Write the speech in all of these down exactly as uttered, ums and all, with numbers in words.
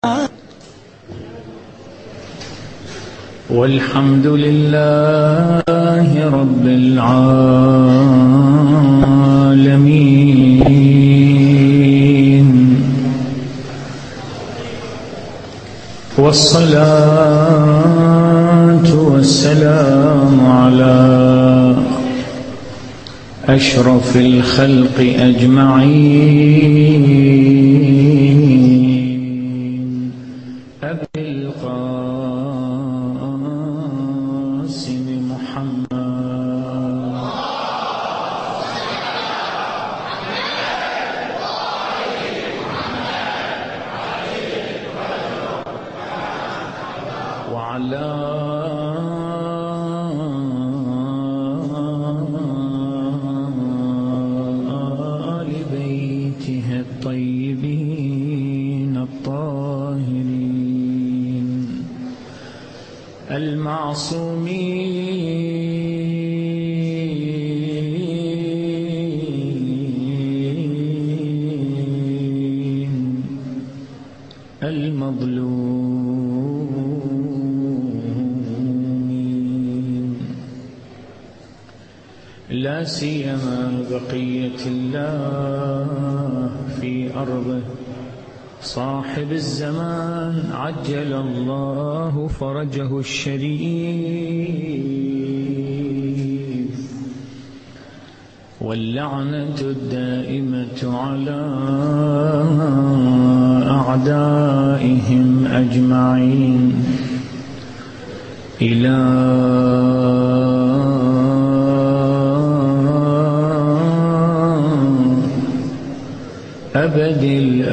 والحمد لله رب العالمين، والصلاة والسلام على أشرف الخلق أجمعين، أبي القاسم محمد وعلى آل بيته الطيبين الطاهرين المعصومين المظلومين، لا سيما بقية الله في أرضه صاحب الزمان عجل الله فرجه الشريف، واللعنة الدائمة على أعدائهم أجمعين إلى أبد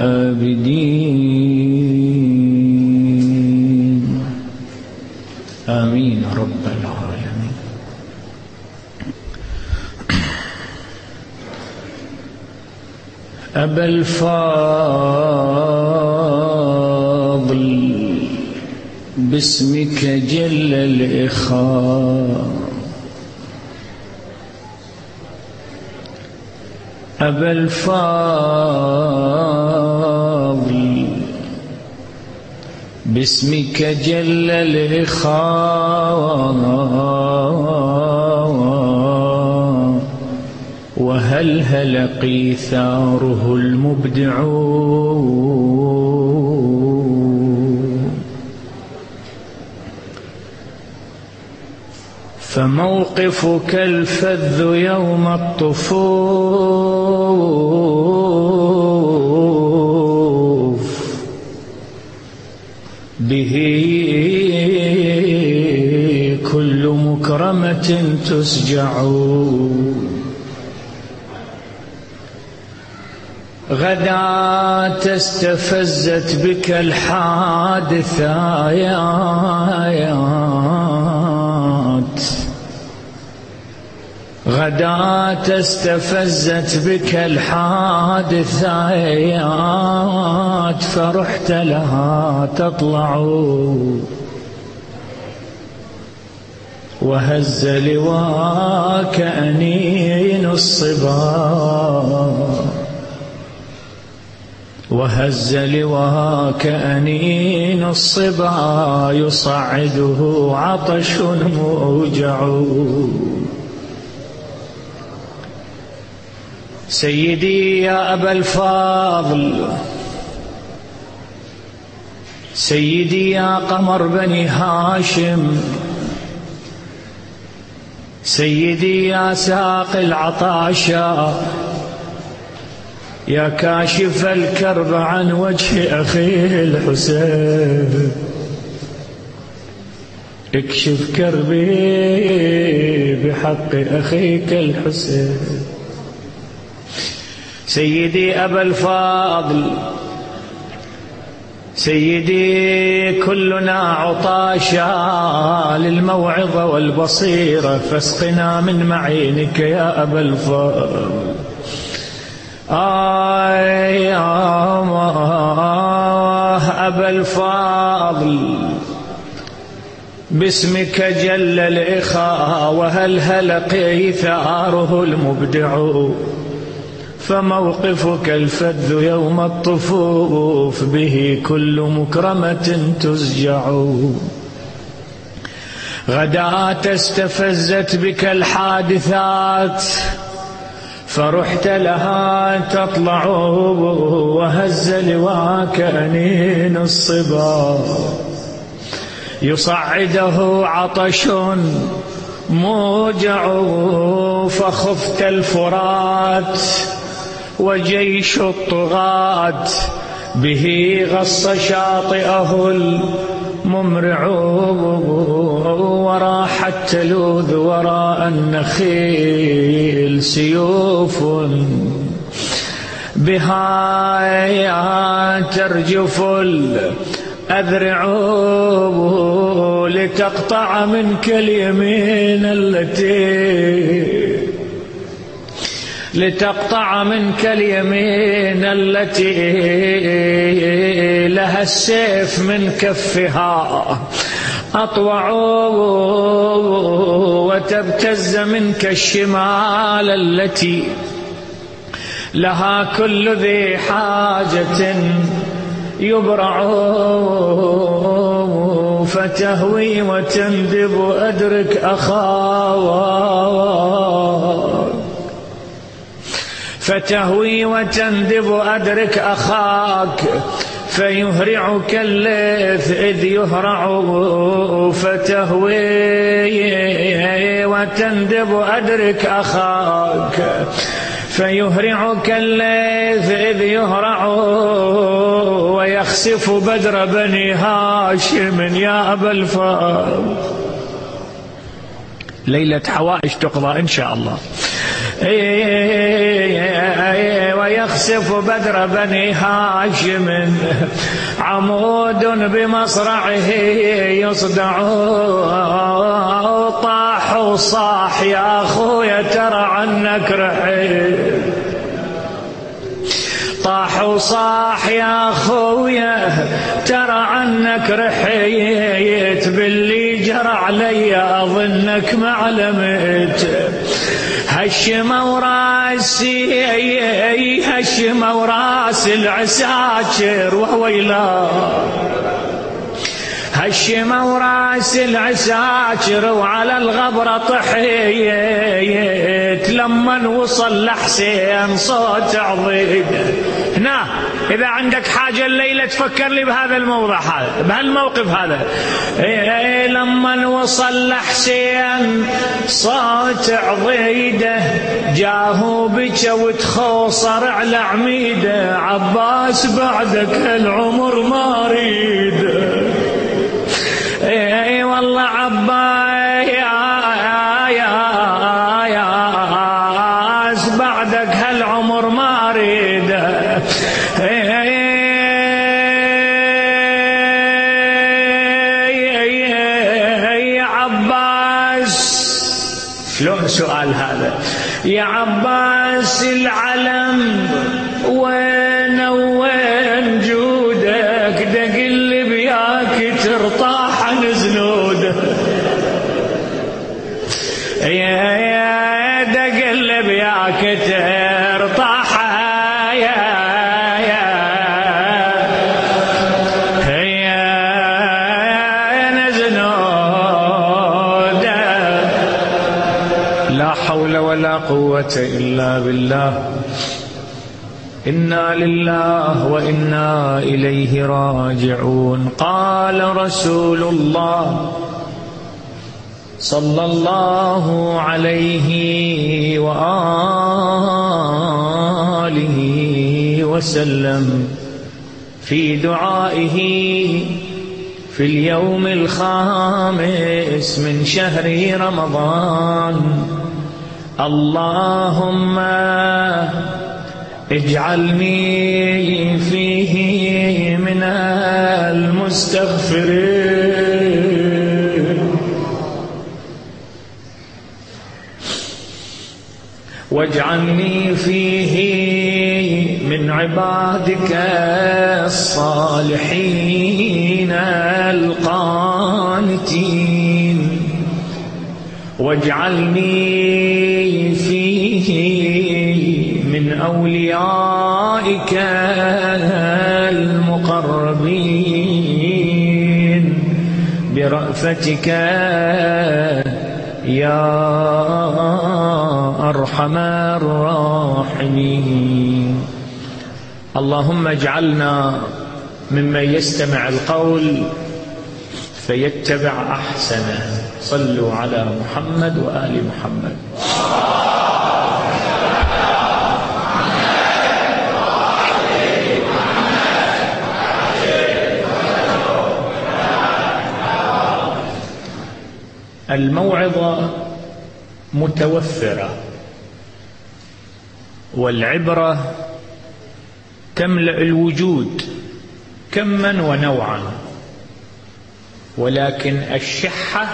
الآبدين، آمين رب العالمين. أبا الفاضل باسمك جل الإخاء، أبا الفاضل باسمك جل الإخاء، وهلهل قيثاره المبدع، فموقفك الفذ يوم الطفوف، به كل مكرمة تسجع، غدا استفزت بك الحادثات، غدا استفزت بك الحادثات، فرحت لها تطلع، وهز لواك أنين الصبا، وهز لواك أنين الصبا، يصعده عطش موجع. سيدي يا أبا الفاضل، سيدي يا قمر بني هاشم، سيدي يا ساق العطاشا، يا كاشف الكرب عن وجه أخي الحسين، اكشف كربي بحق أخيك الحسين. سيدي أبا الفاضل، سيدي كلنا عطاشا للموعظة والبصيرة، فاسقنا من معينك يا أبا الفاضل. آه يا أبا الفاضل باسمك جل الإخاء، وهلهل قيثاره المبدع، فموقفك الفذ يوم الطفوف به كل مكرمة تزجع. غداة استفزت بك الحادثات فرحت لها تطلع وهز لواك أنين الصبا. يصعده عطش موجع فخفت الفرات وجيش الطغاة به غص شاطئه الممرع. وراحت تلوذ وراء النخيل سيوف بها ترجف الأذرع لتقطع منك اليمين التي لتقطع منك اليمين التي لها السيف من كفها أطوع وتبتز منك الشمال التي لها كل ذي حاجة يبرع. فتهوي وتندب أدرك أخاك فتهوي وتندب أدرك أخاك فيهرعك الليث إذ يهرع. فتهوي وتندب أدرك أخاك فيهرعك الليث إذ يهرع. ويخسف بدر بني هاشم يا أبا الفضل. ليلة حوائج تقضى إن شاء الله. ويخسف بدر بني هاشم عمود بمصرعه يصدع. طاح وصاح يا أخويا ترى عنك رحيل. طاح وصاح يا أخويا ترى عنك رحيت. باللي جرى علي أظنك معلمت. هشم وراسي هشم وراس العساكر وويلا. هشم وراس العساكر وعلى الغبرة طحيت. لما وصل لحسين صوت عظيم. هنا إذا عندك حاجة الليلة تفكر لي بهذا الموضع هذا بهالموقف هذا. لما وصل لحسين صوت عضيده جاهو بك وتخوصر على عميده. عباس بعدك العمر ما اريد. اي والله عباس بعدك هالعمر ما اريد. يا عباس شلون سؤال هذا؟ يا عباس العلم وين وين جودك؟ دقل بياك ترطاح نزلود. يا يا دقل بياك ترطاح يا يا يا نزلود. لا حول ولا قوة إلا بالله. إنا لله وإنا إليه راجعون. قال رسول الله صلى الله عليه وآله وسلم في دعائه في اليوم الخامس من شهر رمضان: اللهم اجعلني فيه من المستغفرين واجعلني فيه من عبادك الصالحين القانتين واجعلني فيه من من أوليائك المقربين برأفتك يا أرحم الراحمين. اللهم اجعلنا ممن يستمع القول فيتبع أحسنه. صلوا على محمد وآل محمد. الموعظة متوفرة، والعبرة تملأ الوجود كما ونوعا، ولكن الشحة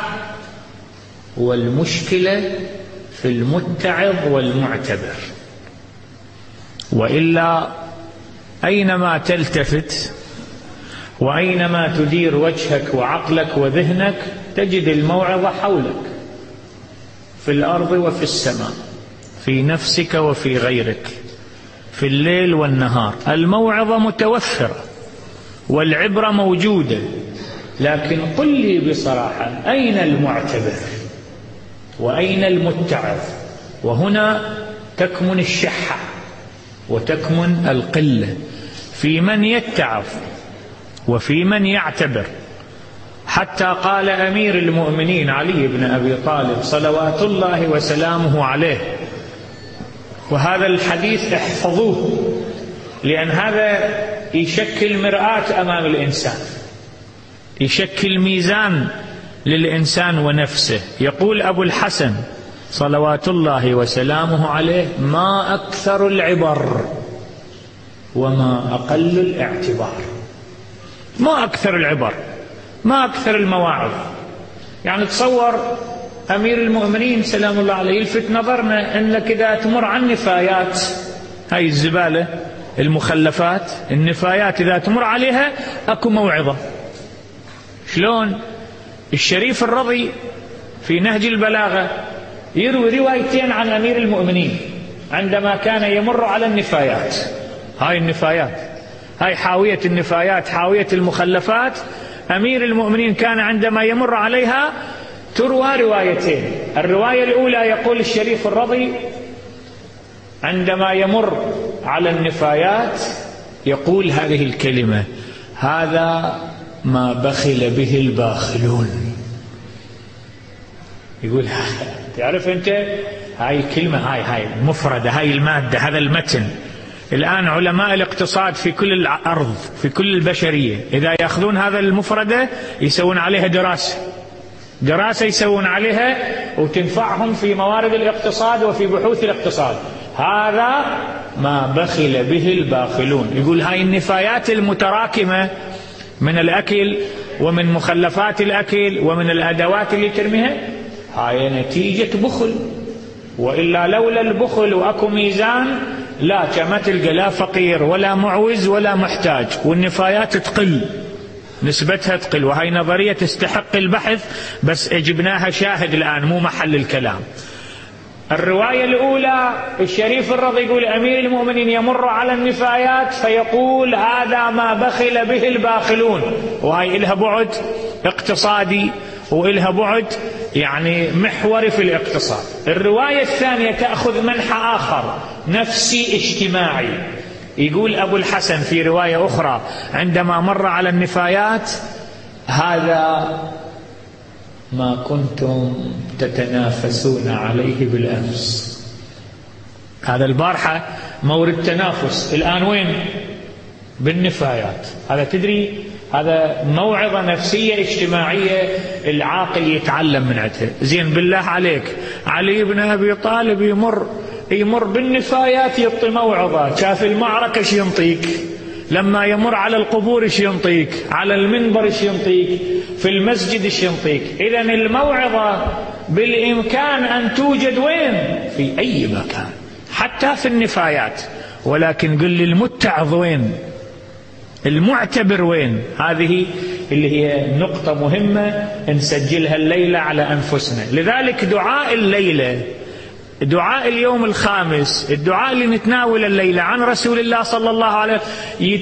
والمشكلة في المتعظ والمعتبر. وإلا أينما تلتفت وأينما تدير وجهك وعقلك وذهنك تجد الموعظة حولك، في الأرض وفي السماء، في نفسك وفي غيرك، في الليل والنهار. الموعظة متوفرة والعبرة موجودة، لكن قل لي بصراحة أين المعتبر وأين المتعظ؟ وهنا تكمن الشحة وتكمن القلة في من يتعظ وفي من يعتبر. حتى قال أمير المؤمنين علي بن أبي طالب صلوات الله وسلامه عليه، وهذا الحديث احفظوه لأن هذا يشكل مرآة أمام الإنسان، يشكل ميزان للإنسان ونفسه. يقول أبو الحسن صلوات الله وسلامه عليه: ما أكثر العبر وما أقل الاعتبار. ما أكثر العبر، ما أكثر المواعظ. يعني تصور أمير المؤمنين سلام الله عليه يلفت نظرنا أنك إذا تمر عن نفايات، هاي الزبالة المخلفات النفايات، إذا تمر عليها أكو موعظة. شلون؟ الشريف الرضي في نهج البلاغة يروي روايتين عن أمير المؤمنين عندما كان يمر على النفايات. هاي النفايات، هاي حاوية النفايات، حاوية المخلفات. أمير المؤمنين كان عندما يمر عليها تروى روايتين. الرواية الأولى يقول الشريف الرضي عندما يمر على النفايات يقول هذه الكلمة: هذا ما بخل به الباخلون. يقول تعرف أنت هاي الكلمة، هاي هاي المفردة، هاي المادة، هذا المتن. الآن علماء الاقتصاد في كل الأرض، في كل البشرية، إذا يأخذون هذا المفردة يسوون عليها دراسة دراسة يسوون عليها وتنفعهم في موارد الاقتصاد وفي بحوث الاقتصاد. هذا ما بخل به الباخلون. يقول هاي النفايات المتراكمة من الأكل ومن مخلفات الأكل ومن الأدوات اللي ترميها، هاي نتيجة بخل. وإلا لولا البخل وأكو ميزان لا كما تلقى لا فقير ولا معوز ولا محتاج، والنفايات تقل، نسبتها تقل. وهي نظرية تستحق البحث، بس جبناها شاهد الآن مو محل الكلام. الرواية الأولى الشريف الرضي يقول أمير المؤمنين يمر على النفايات فيقول هذا ما بخل به الباخلون، وهي إلها بعد اقتصادي وإلها بعد يعني محوري في الاقتصاد. الرواية الثانية تأخذ منحى آخر نفسي اجتماعي. يقول أبو الحسن في رواية أخرى عندما مر على النفايات: هذا ما كنتم تتنافسون عليه بالأمس. هذا البارحة مورد تنافس، الآن وين؟ بالنفايات. هذا تدري هذا موعظة نفسية اجتماعية العاقل يتعلم من عندها. زين بالله عليك، علي بن أبي طالب يمر يمر بالنفايات يعطي موعظة. شاف المعركة ايش ينطيك، لما يمر على القبور ايش ينطيك، على المنبر ايش ينطيك، في المسجد ايش ينطيك. إذن الموعظة بالإمكان أن توجد وين؟ في أي مكان، حتى في النفايات. ولكن قل لي المتعظ وين؟ المعتبر وين؟ هذه اللي هي نقطة مهمة نسجلها الليلة على أنفسنا. لذلك دعاء الليلة دعاء اليوم الخامس، الدعاء اللي نتناول الليلة عن رسول الله صلى الله عليه وسلم،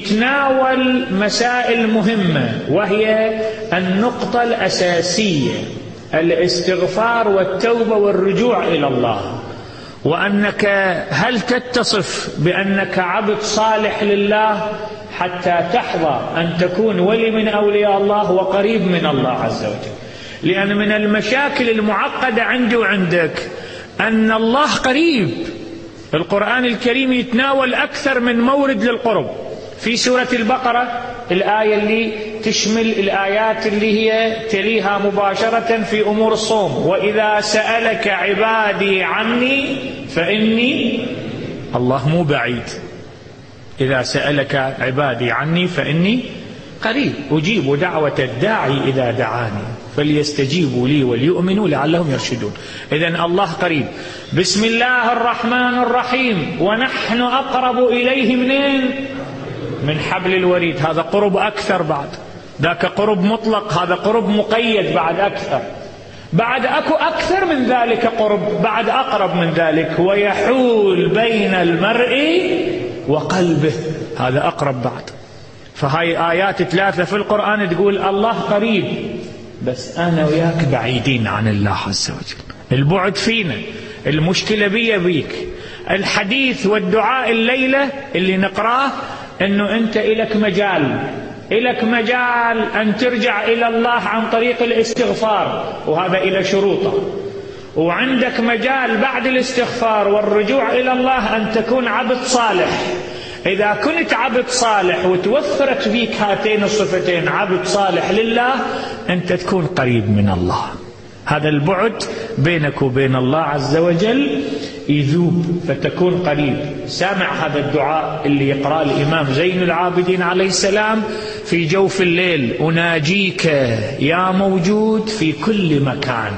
يتناول مسائل مهمة، وهي النقطة الأساسية الاستغفار والتوبة والرجوع إلى الله. وأنك هل تتصف بأنك عبد صالح لله حتى تحظى أن تكون ولي من أولياء الله وقريب من الله عز وجل. لأن من المشاكل المعقدة عندي وعندك أن الله قريب. القرآن الكريم يتناول أكثر من مورد للقرب. في سورة البقرة الآية اللي تشمل الآيات اللي هي تليها مباشرة في أمور الصوم، وإذا سألك عبادي عني فإني، الله مو بعيد، إذا سألك عبادي عني فإني قريب أجيب دعوة الداعي إذا دعاني فليستجيبوا لي وليؤمنوا لعلهم يرشدون. إذن الله قريب. بسم الله الرحمن الرحيم، ونحن أقرب إليه منين؟ من حبل الوريد. هذا قرب أكثر، بعد ذاك قرب مطلق، هذا قرب مقيد بعد أكثر. بعد أكو أكثر من ذلك قرب، بعد أقرب من ذلك، ويحول بين المرء وقلبه، هذا أقرب بعد. فهاي آيات ثلاثة في القرآن تقول الله قريب، بس أنا وياك بعيدين عن الله عز وجل. البعد فينا، المشكلة بي بيك. الحديث والدعاء الليلة اللي نقراه أنه أنت إلك مجال، إلك مجال أن ترجع إلى الله عن طريق الاستغفار، وهذا إلى شروطه. وعندك مجال بعد الاستغفار والرجوع إلى الله أن تكون عبد صالح. إذا كنت عبد صالح وتوفرت فيك هاتين الصفتين، عبد صالح لله، أنت تكون قريب من الله. هذا البعد بينك وبين الله عز وجل يذوب، فتكون قريب. سامع هذا الدعاء اللي يقرأ الإمام زين العابدين عليه السلام في جوف الليل: أناجيك يا موجود في كل مكان.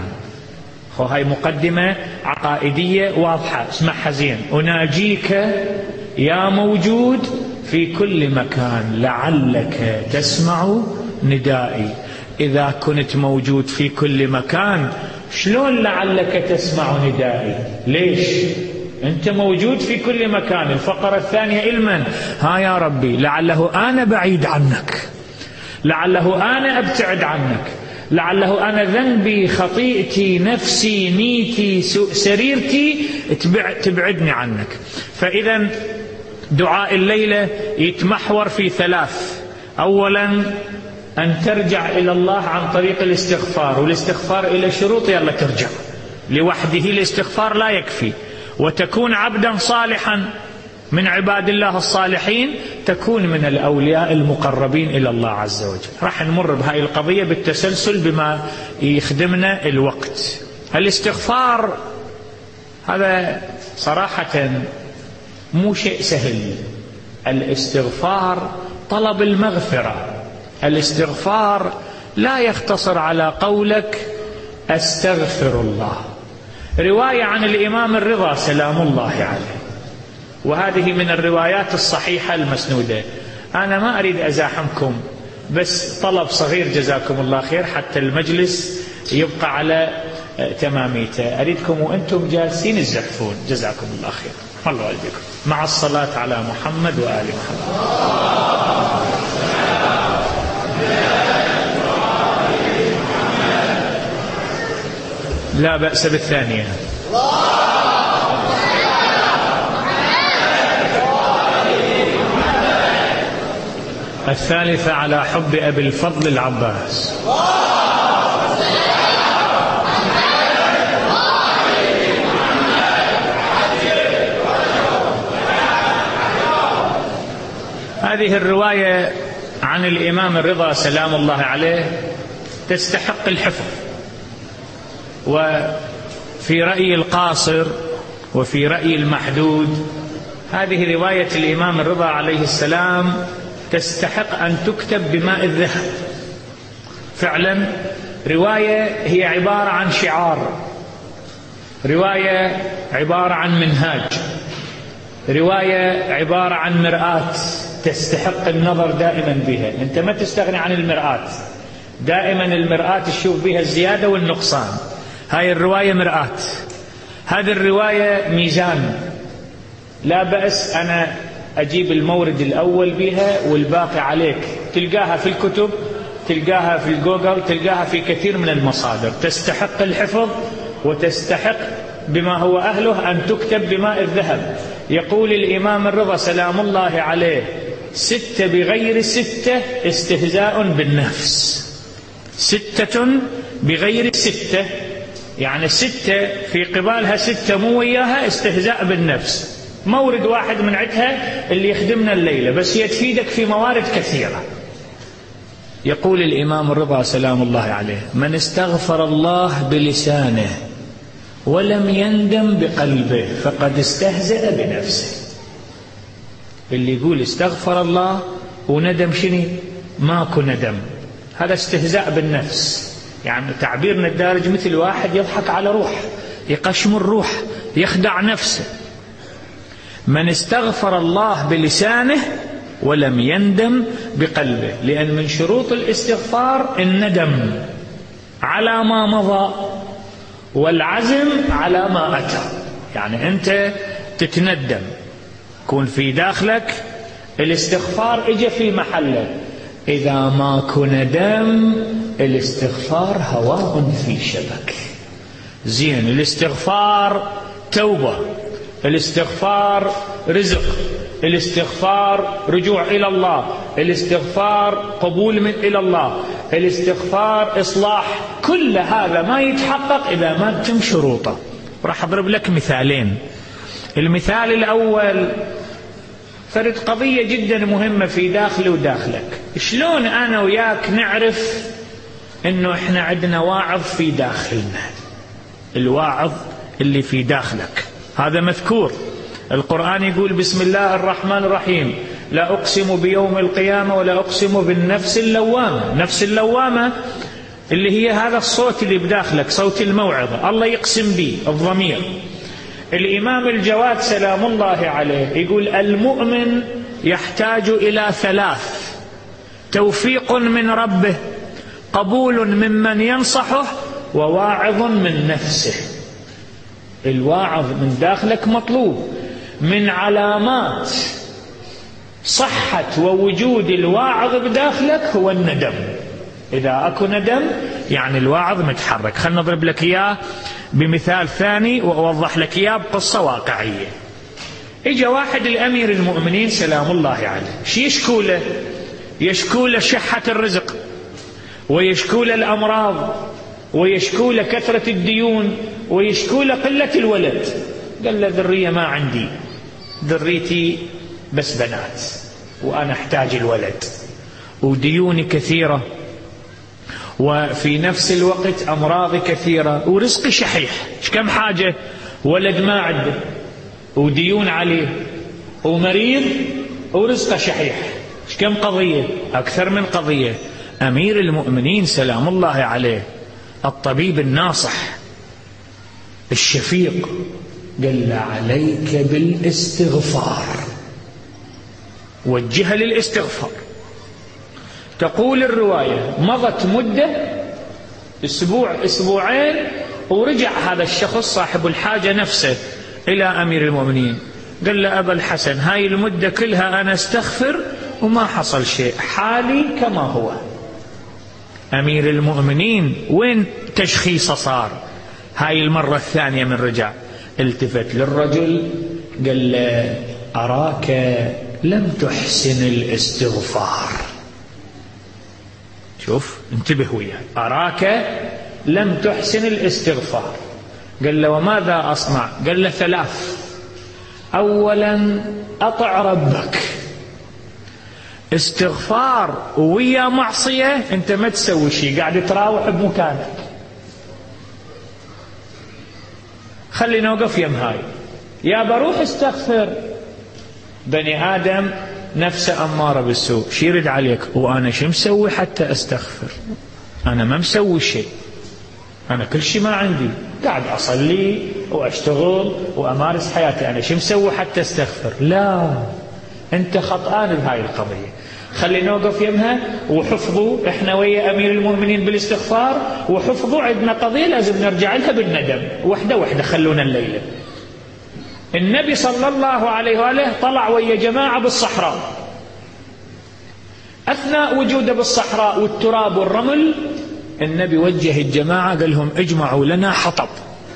هاي مقدمة عقائدية واضحة، اسمعها زين. أناجيك يا موجود في كل مكان لعلك تسمع ندائي. إذا كنت موجود في كل مكان، شلون لعلك تسمع ندائي؟ ليش؟ أنت موجود في كل مكان. الفقرة الثانية علما، ها يا ربي لعله أنا بعيد عنك، لعله أنا أبتعد عنك، لعله أنا ذنبي خطيئتي نفسي نيتي سريرتي تبعدني عنك. فإذا دعاء الليلة يتمحور في ثلاث. أولا أن ترجع إلى الله عن طريق الاستغفار، والاستغفار إلى شروط، يلا ترجع لوحده. الاستغفار لا يكفي. وتكون عبدا صالحا من عباد الله الصالحين، تكون من الأولياء المقربين إلى الله عز وجل. راح نمر بهاي القضية بالتسلسل بما يخدمنا الوقت. الاستغفار هذا صراحة مو شيء سهل. الاستغفار طلب المغفرة. الاستغفار لا يختصر على قولك أستغفر الله. رواية عن الإمام الرضا سلام الله عليه، وهذه من الروايات الصحيحة المسنودة. أنا ما أريد أزاحمكم، بس طلب صغير جزاكم الله خير حتى المجلس يبقى على تماميته. أريدكم وأنتم جالسين تزحفون، جزاكم الله خير. الله يبارك مع الصلاة على محمد وآل محمد. لا بأس بالثانية. الثالثة على حب أبي الفضل العباس. هذه الرواية عن الإمام الرضا سلام الله عليه تستحق الحفظ. وفي رأي القاصر وفي رأي المحدود، هذه رواية الإمام الرضا عليه السلام تستحق أن تكتب بماء الذهب. فعلا رواية هي عبارة عن شعار، رواية عبارة عن منهاج، رواية عبارة عن مرآة تستحق النظر دائما بها. أنت ما تستغني عن المرآة، دائما المرآة تشوف بها الزيادة والنقصان. هاي الرواية مرآة. هذه الرواية ميزان، لا بأس أنا أجيب المورد الأول بها والباقي عليك. تلقاها في الكتب، تلقاها في الجوجل، تلقاها في كثير من المصادر، تستحق الحفظ وتستحق بما هو أهله أن تكتب بماء الذهب. يقول الإمام الرضا سلام الله عليه: ستة بغير ستة استهزاء بالنفس. ستة بغير ستة يعني ستة في قبالها ستة مو وياها، استهزاء بالنفس. مورد واحد من عدها اللي يخدمنا الليلة، بس هي تفيدك في موارد كثيرة. يقول الإمام الرضا سلام الله عليه: من استغفر الله بلسانه ولم يندم بقلبه فقد استهزأ بنفسه. اللي يقول استغفر الله وندم شني؟ ماكو ندم، هذا استهزاء بالنفس. يعني تعبيرنا الدارج مثل واحد يضحك على روح، يقشم الروح، يخدع نفسه. من استغفر الله بلسانه ولم يندم بقلبه، لأن من شروط الاستغفار الندم على ما مضى والعزم على ما أتى. يعني أنت تتندم، كون في داخلك الاستغفار اجى في محله. إذا ماكو ندم الاستغفار هواء في شبك. زين، الاستغفار توبة، الاستغفار رزق، الاستغفار رجوع إلى الله، الاستغفار قبول من إلى الله، الاستغفار إصلاح. كل هذا ما يتحقق إذا ما تتم شروطه. راح أضرب لك مثالين. المثال الأول فرد قضية جدا مهمة في داخلي وداخلك. شلون أنا وياك نعرف إنه إحنا عندنا واعظ في داخلنا؟ الواعظ اللي في داخلك هذا مذكور. القرآن يقول: بسم الله الرحمن الرحيم، لا أقسم بيوم القيامة ولا أقسم بالنفس اللوامة. نفس اللوامة اللي هي هذا الصوت اللي بداخلك، صوت الموعظة، الله يقسم به الضمير. الإمام الجواد سلام الله عليه يقول: المؤمن يحتاج إلى ثلاث: توفيق من ربه، قبول ممن ينصحه، وواعظ من نفسه. الواعظ من داخلك مطلوب. من علامات صحة ووجود الواعظ بداخلك هو الندم. إذا أكو ندم يعني الواعظ متحرك. خلنا نضرب لك إياه بمثال ثاني وأوضح لك إياه بقصة واقعية. إجا واحد الأمير المؤمنين سلام الله عليه، شي يشكوله؟ يشكوله شحة الرزق، ويشكوله الأمراض، ويشكوله كثرة الديون، ويشكوله قلة الولد. قال له: ذرية ما عندي، ذريتي بس بنات، وأنا أحتاج الولد، وديوني كثيرة، وفي نفس الوقت أمراض كثيرة، ورزقي شحيح. إيش كم حاجة؟ ولد ما عنده، وديون عليه، ومريض، ورزقه شحيح. إيش كم قضية؟ أكثر من قضية. أمير المؤمنين سلام الله عليه الطبيب الناصح الشفيق قال: عليك بالاستغفار، وجه للاستغفار. تقول الرواية: مضت مدة اسبوع اسبوعين، ورجع هذا الشخص صاحب الحاجة نفسه إلى أمير المؤمنين، قال له: أبا الحسن، هاي المدة كلها أنا استغفر وما حصل شيء، حالي كما هو. أمير المؤمنين وين تشخيصه صار؟ هاي المرة الثانية من رجع، التفت للرجل قال له: أراك لم تحسن الاستغفار. شوف، انتبه وياي، أراك لم تحسن الاستغفار. قال له: وماذا أصنع؟ قال له: ثلاث. أولا، أطع ربك. استغفار ويا معصية أنت ما تسوي شيء، قاعد تراوح بمكانك. خلي نوقف يم هاي، يا بروح استغفر. بني آدم نفسه أمارة بالسوء، شي يرد عليك؟ وأنا شو مسوي حتى أستغفر؟ أنا ما مسوي شيء، أنا كل شيء ما عندي، قاعد أصلي وأشتغل وأمارس حياتي، أنا شو مسوي حتى أستغفر؟ لا، أنت خطآن بهاي القضية. خلي نوقف يمها وحفظوا احنا ويا امير المؤمنين بالاستغفار، وحفظوا عندنا قضيه لازم نرجع لها بالندم، وحده وحده خلونا الليله. النبي صلى الله عليه واله طلع ويا جماعه بالصحراء، اثناء وجوده بالصحراء والتراب والرمل النبي وجه الجماعه قال لهم اجمعوا لنا حطب.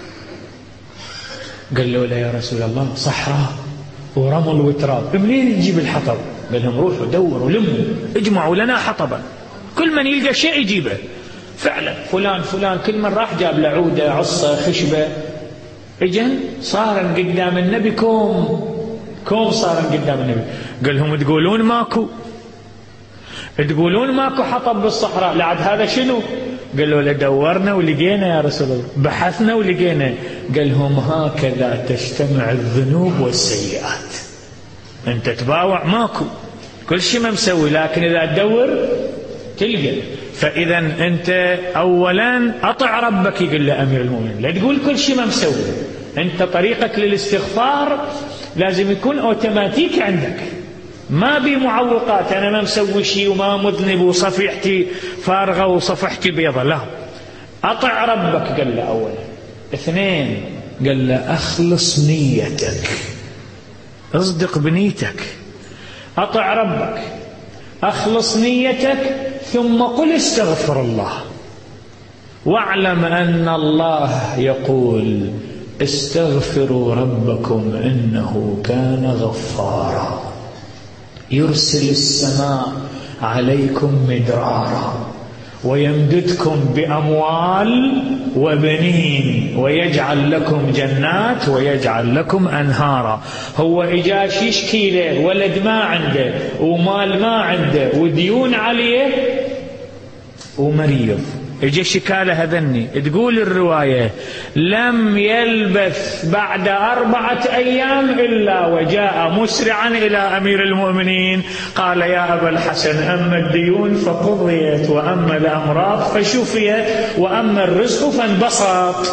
قال له لا يا رسول الله، صحراء ورمل وتراب منين نجيب الحطب؟ قال لهم روحوا دوروا لموا اجمعوا لنا حطبا، كل من يلقى شيء يجيبه. فعلا فلان فلان كل من راح جاب له عوده عصا خشبه، اجن صار قدام النبي كوم كوم صار قدام النبي. قال لهم تقولون ماكو تقولون ماكو حطب بالصحراء، لعد هذا شنو؟ قالوا له دورنا ولقينا يا رسول الله، بحثنا ولقينا. قال لهم هكذا تجتمع الذنوب والسيئات، انت تباوع ماكو كل شيء ما مسوي، لكن اذا تدور تلقى. فاذا انت اولا اطع ربك، يقول له امير المؤمنين لا تقول كل شيء ما مسوي، انت طريقك للاستغفار لازم يكون اوتوماتيك عندك، ما بي معوقات، انا ما مسوي شيء وما مذنب وصفيحتي فارغه وصفحتي بيضه، لا، اطع ربك. قال له اولا. اثنين، قال له اخلص نيتك، اصدق بنيتك، اطع ربك اخلص نيتك، ثم قل استغفر الله، واعلم ان الله يقول استغفروا ربكم انه كان غفارا يرسل السماء عليكم مدرارا ويمددكم بأموال وبنين ويجعل لكم جنات ويجعل لكم أنهارا. هو إجاش يشكي له ولد ما عنده ومال ما عنده وديون عليه ومريض، اجى شكاله هذني. تقول الرواية لم يلبث بعد أربعة أيام إلا وجاء مسرعا إلى أمير المؤمنين قال يا أبا الحسن أما الديون فقضيت، وأما الأمراض فشفيت، وأما الرزق فانبسط.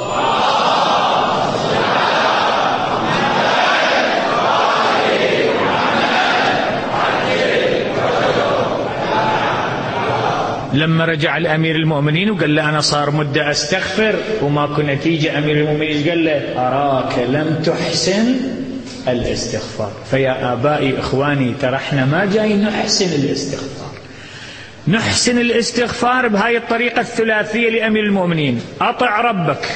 لما رجع الأمير المؤمنين وقال له أنا صار مدة أستغفر وماكو نتيجة، أمير المؤمنين قال له أراك لم تحسن الاستغفار. فيا آبائي إخواني ترى احنا ما جاي نحسن الاستغفار، نحسن الاستغفار بهاي الطريقة الثلاثية لأمير المؤمنين: أطع ربك،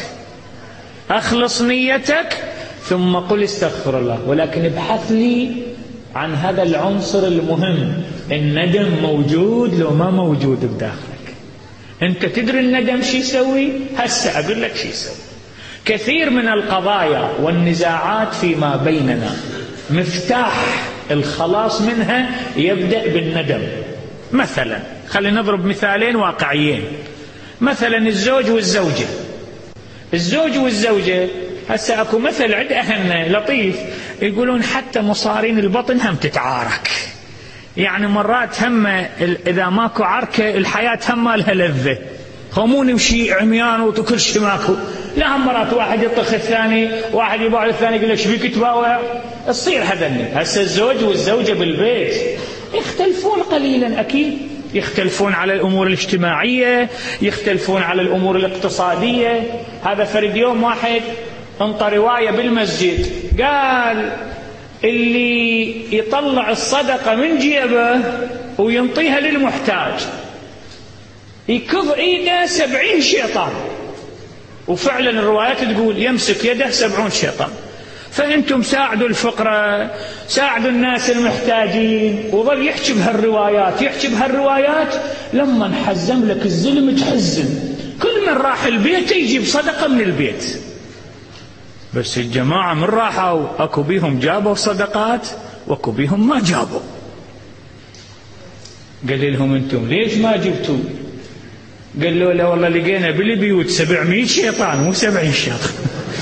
أخلص نيتك، ثم قل استغفر الله. ولكن ابحث لي عن هذا العنصر المهم، الندم موجود لو ما موجود بداخلك. انت تدري الندم شي يسوي؟ هسه اقول لك شي يسوي. كثير من القضايا والنزاعات فيما بيننا مفتاح الخلاص منها يبدأ بالندم. مثلا خلينا نضرب مثالين واقعيين. مثلا الزوج والزوجة، الزوج والزوجة هسه اكو مثل عند اهلنا لطيف، يقولون حتى مصارين البطن هم تتعارك، يعني مرات هم اذا ماكو عركه الحياه هم لها لذه، خمون يمشي عميان وكل شيء ماكو، لا هم مرات واحد يطخ الثاني، واحد يباع الثاني يقول له ايش بيك تباوع، تصير هذني. هسه الزوج والزوجه بالبيت يختلفون قليلا، اكيد يختلفون على الامور الاجتماعيه، يختلفون على الامور الاقتصاديه. هذا فرد يوم واحد انطى رواية بالمسجد قال اللي يطلع الصدقة من جيبه وينطيها للمحتاج يكض ايده سبعين شيطان. وفعلا الروايات تقول يمسك يده سبعون شيطان. فانتم ساعدوا الفقراء، ساعدوا الناس المحتاجين. وظل يحكي بهالروايات يحكي بهالروايات لما نحزم لك الزلم تحزن، كل من راح البيت يجيب صدقة من البيت. بس الجماعة من راحوا اكو بيهم جابوا صدقات واكو بيهم ما جابوا. قال لهم انتم ليش ما جبتوا؟ قالوا له والله لقينا بالبيوت سبعمية شيطان مو سبعين شيطان.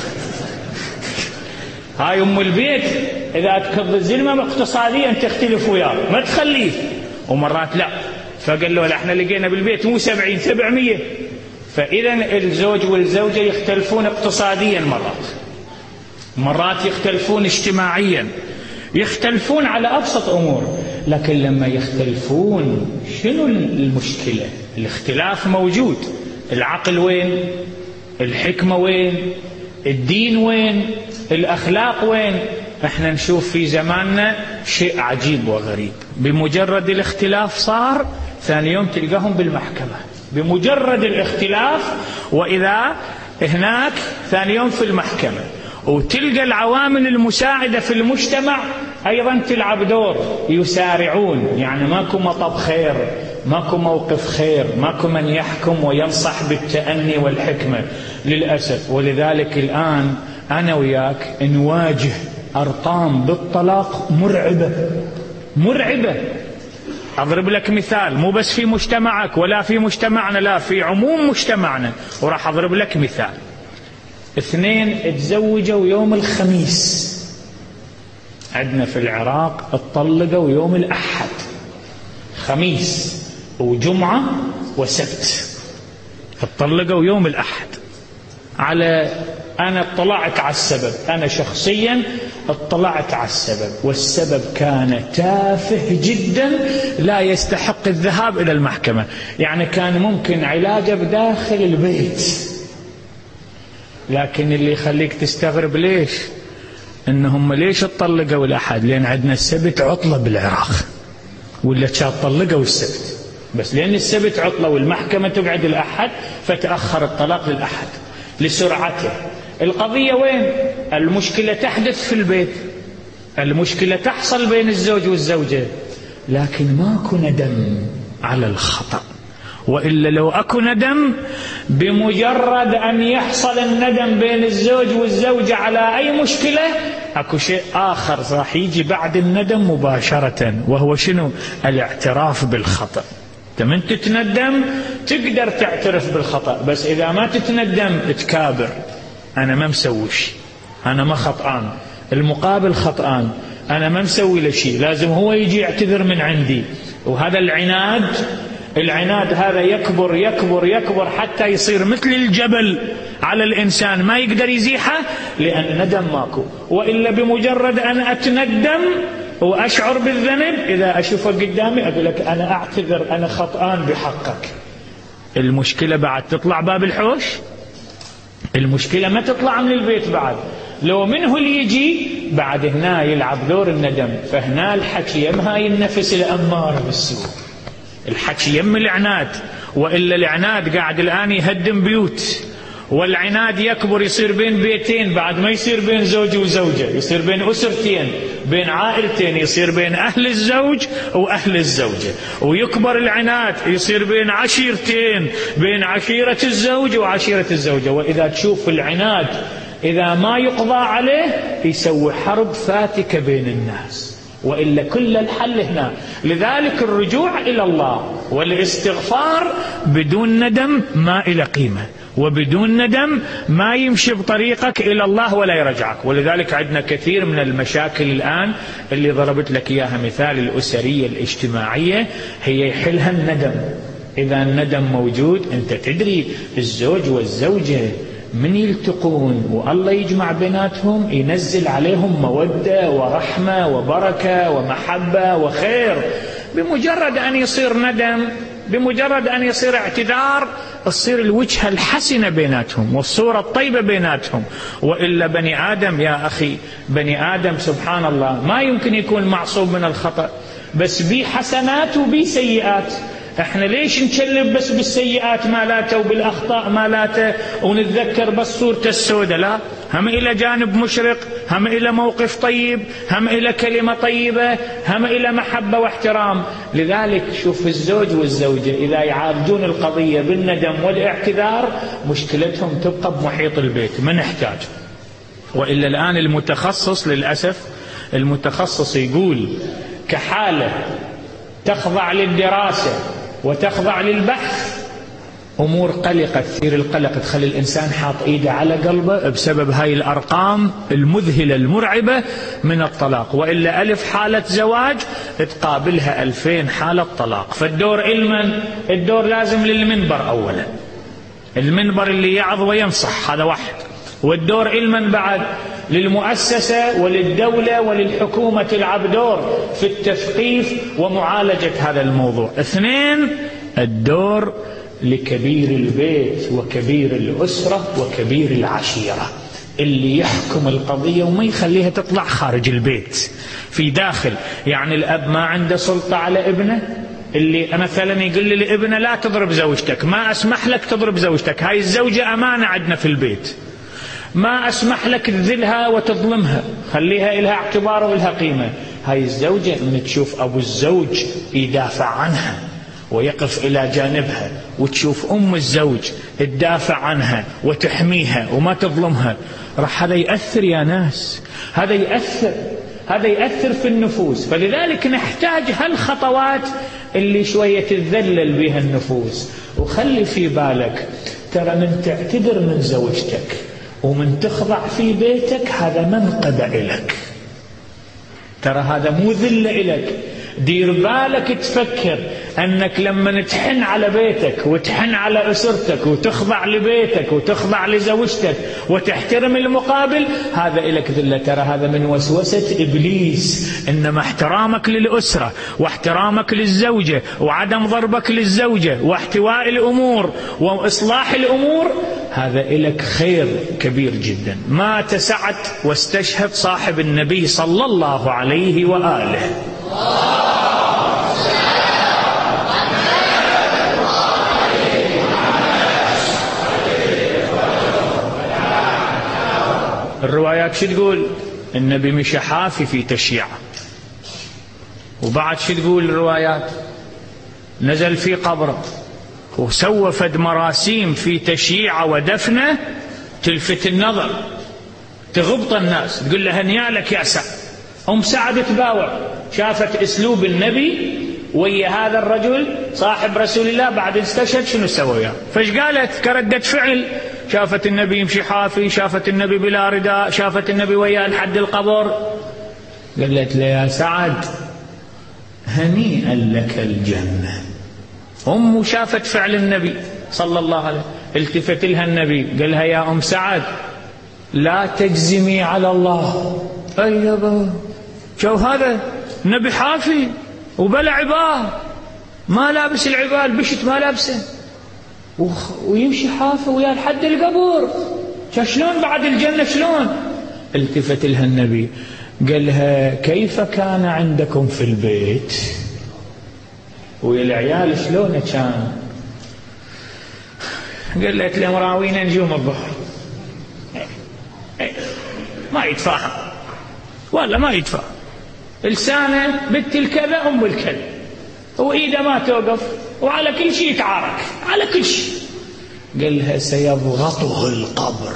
هاي ام البيت اذا تكض الزلمة اقتصاديا تختلف وياه ما تخليه، ومرات لا. فقال له احنا لقينا بالبيت مو سبعين سبعمية. فاذا الزوج والزوجة يختلفون اقتصاديا، مرات مرات يختلفون اجتماعيا، يختلفون على أبسط أمور، لكن لما يختلفون شنو المشكلة؟ الاختلاف موجود، العقل وين؟ الحكمة وين؟ الدين وين؟ الأخلاق وين؟ احنا نشوف في زماننا شيء عجيب وغريب، بمجرد الاختلاف صار ثاني يوم تلقاهم بالمحكمة، بمجرد الاختلاف وإذا هناك ثاني يوم في المحكمة. وتلقى العوامل المساعدة في المجتمع أيضا تلعب دور، يسارعون، يعني ماكو مطب خير، ماكو موقف خير، ماكو من يحكم وينصح بالتأني والحكمة للأسف. ولذلك الآن أنا وياك نواجه أرقام بالطلاق مرعبة مرعبة. أضرب لك مثال، مو بس في مجتمعك ولا في مجتمعنا، لا، في عموم مجتمعنا، وراح أضرب لك مثال. اثنين تزوجوا يوم الخميس، عندنا في العراق اتطلقوا يوم الأحد، خميس وجمعة وسبت، اتطلقوا يوم الأحد. على أنا اطلعت على السبب، أنا شخصيا اطلعت على السبب، والسبب كان تافه جدا لا يستحق الذهاب إلى المحكمة. يعني كان ممكن علاجه بداخل البيت، لكن اللي يخليك تستغرب ليش إنهم ليش اتطلقوا الأحد؟ لأن عندنا السبت عطلة بالعراق، ولا كان طلقوا السبت، بس لأن السبت عطلة والمحكمة تقعد الأحد فتأخر الطلاق للأحد لسرعته. القضية وين؟ المشكلة تحدث في البيت، المشكلة تحصل بين الزوج والزوجة، لكن ماكو ندم على الخطأ. وإلا لو أكو ندم، بمجرد أن يحصل الندم بين الزوج والزوجة على أي مشكلة، أكو شيء آخر راح يجي بعد الندم مباشرة، وهو شنو؟ الاعتراف بالخطأ. من تتندم تقدر تعترف بالخطأ، بس إذا ما تتندم تكابر، أنا ما مسويش، أنا ما خطأان، المقابل خطأان، أنا ما مسوي له شيء، لازم هو يجي يعتذر من عندي. وهذا العناد، العناد هذا يكبر يكبر يكبر حتى يصير مثل الجبل على الإنسان، ما يقدر يزيحه لأن ندم ماكو. وإلا بمجرد أن أتندم وأشعر بالذنب، إذا أشوفه قدامي أقول لك أنا أعتذر، أنا خطأان بحقك. المشكلة بعد تطلع باب الحوش، المشكلة ما تطلع من البيت بعد، لو منه اللي يجي بعد هنا يلعب دور الندم. فهنا الحكي يم هاي النفس الأمارة بالسوء، الحكي يم العناد. وإلا العناد قاعد الآن يهدم بيوت، والعناد يكبر، يصير بين بيتين، بعد ما يصير بين زوج وزوجة، يصير بين أسرتين، بين عائلتين، يصير بين أهل الزوج وأهل الزوجة، ويكبر العناد يصير بين عشيرتين، بين عشيرة الزوج وعشيرة الزوجة. وإذا تشوف العناد إذا ما يقضى عليه يسوي حرب فاتكة بين الناس. وإلا كل الحل هنا. لذلك الرجوع إلى الله والاستغفار بدون ندم ما إلى قيمة، وبدون ندم ما يمشي بطريقك إلى الله ولا يرجعك. ولذلك عندنا كثير من المشاكل الآن اللي ضربت لك إياها مثال، الأسرية الاجتماعية، هي يحلها الندم. إذا الندم موجود، أنت تدري الزوج والزوجة من يلتقون والله يجمع بيناتهم ينزل عليهم مودة ورحمة وبركة ومحبة وخير. بمجرد أن يصير ندم، بمجرد أن يصير اعتذار، تصير الوجهة الحسنة بيناتهم والصورة الطيبة بيناتهم. وإلا بني آدم يا أخي، بني آدم سبحان الله ما يمكن يكون معصوم من الخطأ، بس بي حسنات وبي سيئات. احنا ليش نشلب بس بالسيئات مالاته وبالأخطاء مالاته ونتذكر بس صورته السوداء؟ لا، هم إلى جانب مشرق، هم إلى موقف طيب، هم إلى كلمة طيبة، هم إلى محبة واحترام. لذلك شوف الزوج والزوجة إذا يعالجون القضية بالندم والاعتذار، مشكلتهم تبقى بمحيط البيت، ما نحتاج. وإلا الآن المتخصص للأسف، المتخصص يقول كحالة تخضع للدراسة وتخضع للبحث، أمور قلقة تثير القلق، تخلي الإنسان حاط إيده على قلبه بسبب هاي الأرقام المذهلة المرعبة من الطلاق. وإلا ألف حالة زواج تقابلها ألفين حالة طلاق. فالدور علما، الدور لازم للمنبر أولا، المنبر اللي يعظ وينصح، هذا واحد. والدور علما بعد للمؤسسة وللدولة وللحكومة تلعب دور في التثقيف ومعالجة هذا الموضوع. اثنين، الدور لكبير البيت وكبير الأسرة وكبير العشيرة اللي يحكم القضية وما يخليها تطلع خارج البيت في داخل. يعني الأب ما عنده سلطة على ابنه، اللي مثلا يقول لي لابنه لا تضرب زوجتك، ما أسمح لك تضرب زوجتك، هاي الزوجة أمانة عندنا في البيت، ما أسمح لك تذلها وتظلمها، خليها إلها اعتبار وإلها قيمة. هاي الزوجة من تشوف أبو الزوج يدافع عنها ويقف إلى جانبها، وتشوف أم الزوج تدافع عنها وتحميها وما تظلمها، راح هذا يأثر يا ناس، هذا يأثر هذا يأثر في النفوس. فلذلك نحتاج هالخطوات اللي شوية تذلل بها النفوس. وخلي في بالك ترى من تعتذر من زوجتك ومن تخضع في بيتك هذا منقبة إلك، ترى هذا مو ذلة إلك. دير بالك تفكر أنك لما تحن على بيتك وتحن على أسرتك وتخضع لبيتك وتخضع لزوجتك وتحترم المقابل، هذا إلك ذلة. ترى هذا من وسوسة إبليس. إنما احترامك للأسرة واحترامك للزوجة وعدم ضربك للزوجة واحتواء الأمور وإصلاح الأمور، هذا إلك خير كبير جدا. ما تسعت واستشهد صاحب النبي صلى الله عليه وآله. الروايات شو تقول؟ النبي مشى حافي في تشييعه. وبعد شو تقول الروايات؟ نزل في قبره وسوى فد مراسيم في تشييعه ودفنه تلفت النظر، تغبط الناس، تقول له هنيالك يا سعد. أم سعد تباوع، شافت أسلوب النبي ويا هذا الرجل صاحب رسول الله بعد استشهد شنو سوى وياه. فايش قالت كردة فعل؟ شافت النبي يمشي حافي، شافت النبي بلا رداء، شافت النبي وياه لحد القبر. قالت له يا سعد هنيئا لك الجنة. أم شافت فعل النبي صلى الله عليه وسلم، التفت لها النبي قال لها يا أم سعد لا تجزمي على الله. أي يابا شو هذا النبي حافي وبلا عباه، ما لابس العباه، البشت ما لابسه، ويمشي حافي ويا لحد القبر، شلون بعد الجنة شلون؟ التفت لها النبي قال لها كيف كان عندكم في البيت ويا العيال شلون كان؟ قالت لهم راوينا نجوم الظهر. ما يتفاهم ولا ما يتفاهم، لسانه بنت الكذا أم الكذا، وإيده ما توقف، وعلى كل شيء يتعارك على كل شيء. قال لها سيضغطه القبر.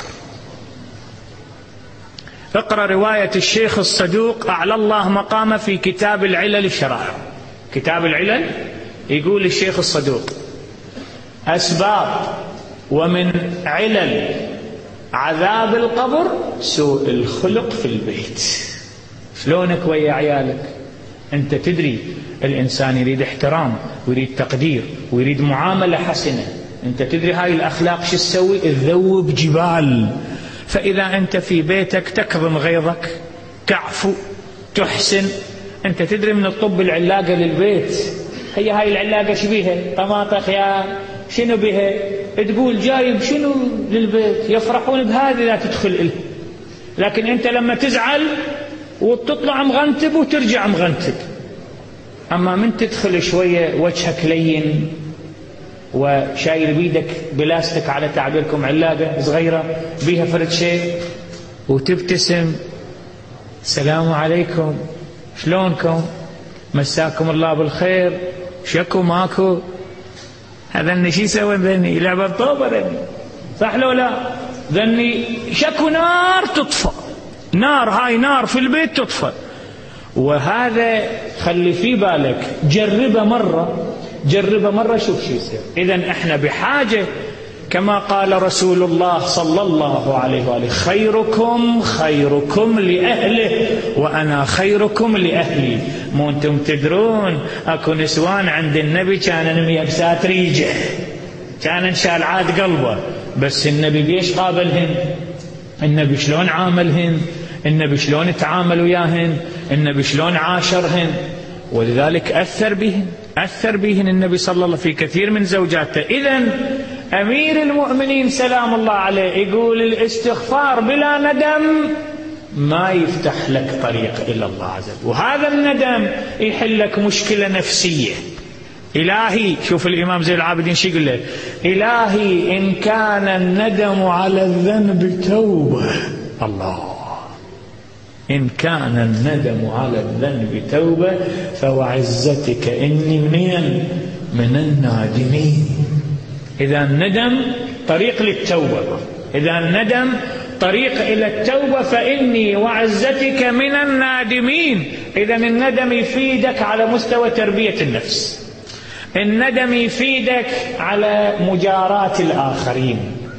اقرأ رواية الشيخ الصدوق أعلى الله مقامه في كتاب العلل الشرائع. كتاب العلل يقول الشيخ الصدوق أسباب ومن علل عذاب القبر سوء الخلق في البيت. شلونك ويا عيالك؟ أنت تدري الإنسان يريد احترام ويريد تقدير ويريد معاملة حسنة، أنت تدري هاي الأخلاق شو تسوي؟ تذوب جبال. فإذا أنت في بيتك تكظم غيظك، تعفو، تحسن، أنت تدري من الطب العلاقة للبيت. هي هاي العلاقة شو بيها؟ طماطة خيار شنو بها؟ تقول جايب شنو للبيت، يفرحون بهذا لا تدخل إله. لكن أنت لما تزعل وتطلع مغنتب وترجع مغنتب. أما من تدخل شوية وجهك لين وشايل بيدك بلاستيك على تعبيركم علاقة صغيرة بيها فرد شيء وتبتسم السلام عليكم شلونكم مساكم الله بالخير شكو ماكو، هذا النشي يسوي ذني لعبة طوبة ذني، صح لو لا؟ ذني شكو نار تطفى، نار هاي نار في البيت تطفى. وهذا خلي في بالك، جربه مرة جربه مرة شوف شو يصير. إذن احنا بحاجة كما قال رسول الله صلى الله عليه وآله خيركم خيركم لأهله وأنا خيركم لأهلي. مو أنتم تدرون أكو نسوان عند النبي كان ميبسات ريجه، كان انشال عاد قلبه، بس النبي بيش قابلهن؟ النبي شلون عاملهن، النبي شلون تعامل وياهن، النبي شلون عاشرهن، ولذلك أثر بهن أثر بهن النبي صلى الله عليه وسلم في كثير من زوجاته. إذن أمير المؤمنين سلام الله عليه يقول الاستغفار بلا ندم ما يفتح لك طريق إلى الله عز وجل، وهذا الندم يحل لك مشكلة نفسية. إلهي، شوف الإمام زين العابدين شو يقول له: إلهي إن كان الندم على الذنب توبة، الله، إن كان الندم على الذنب توبة فوعزتك إني منين من النادمين. إذا الندم طريق للتوبة، إذا الندم طريق إلى التوبة فإني وعزتك من النادمين. إذا الندم يفيدك على مستوى تربية النفس، الندم يفيدك على مجاراة الآخرين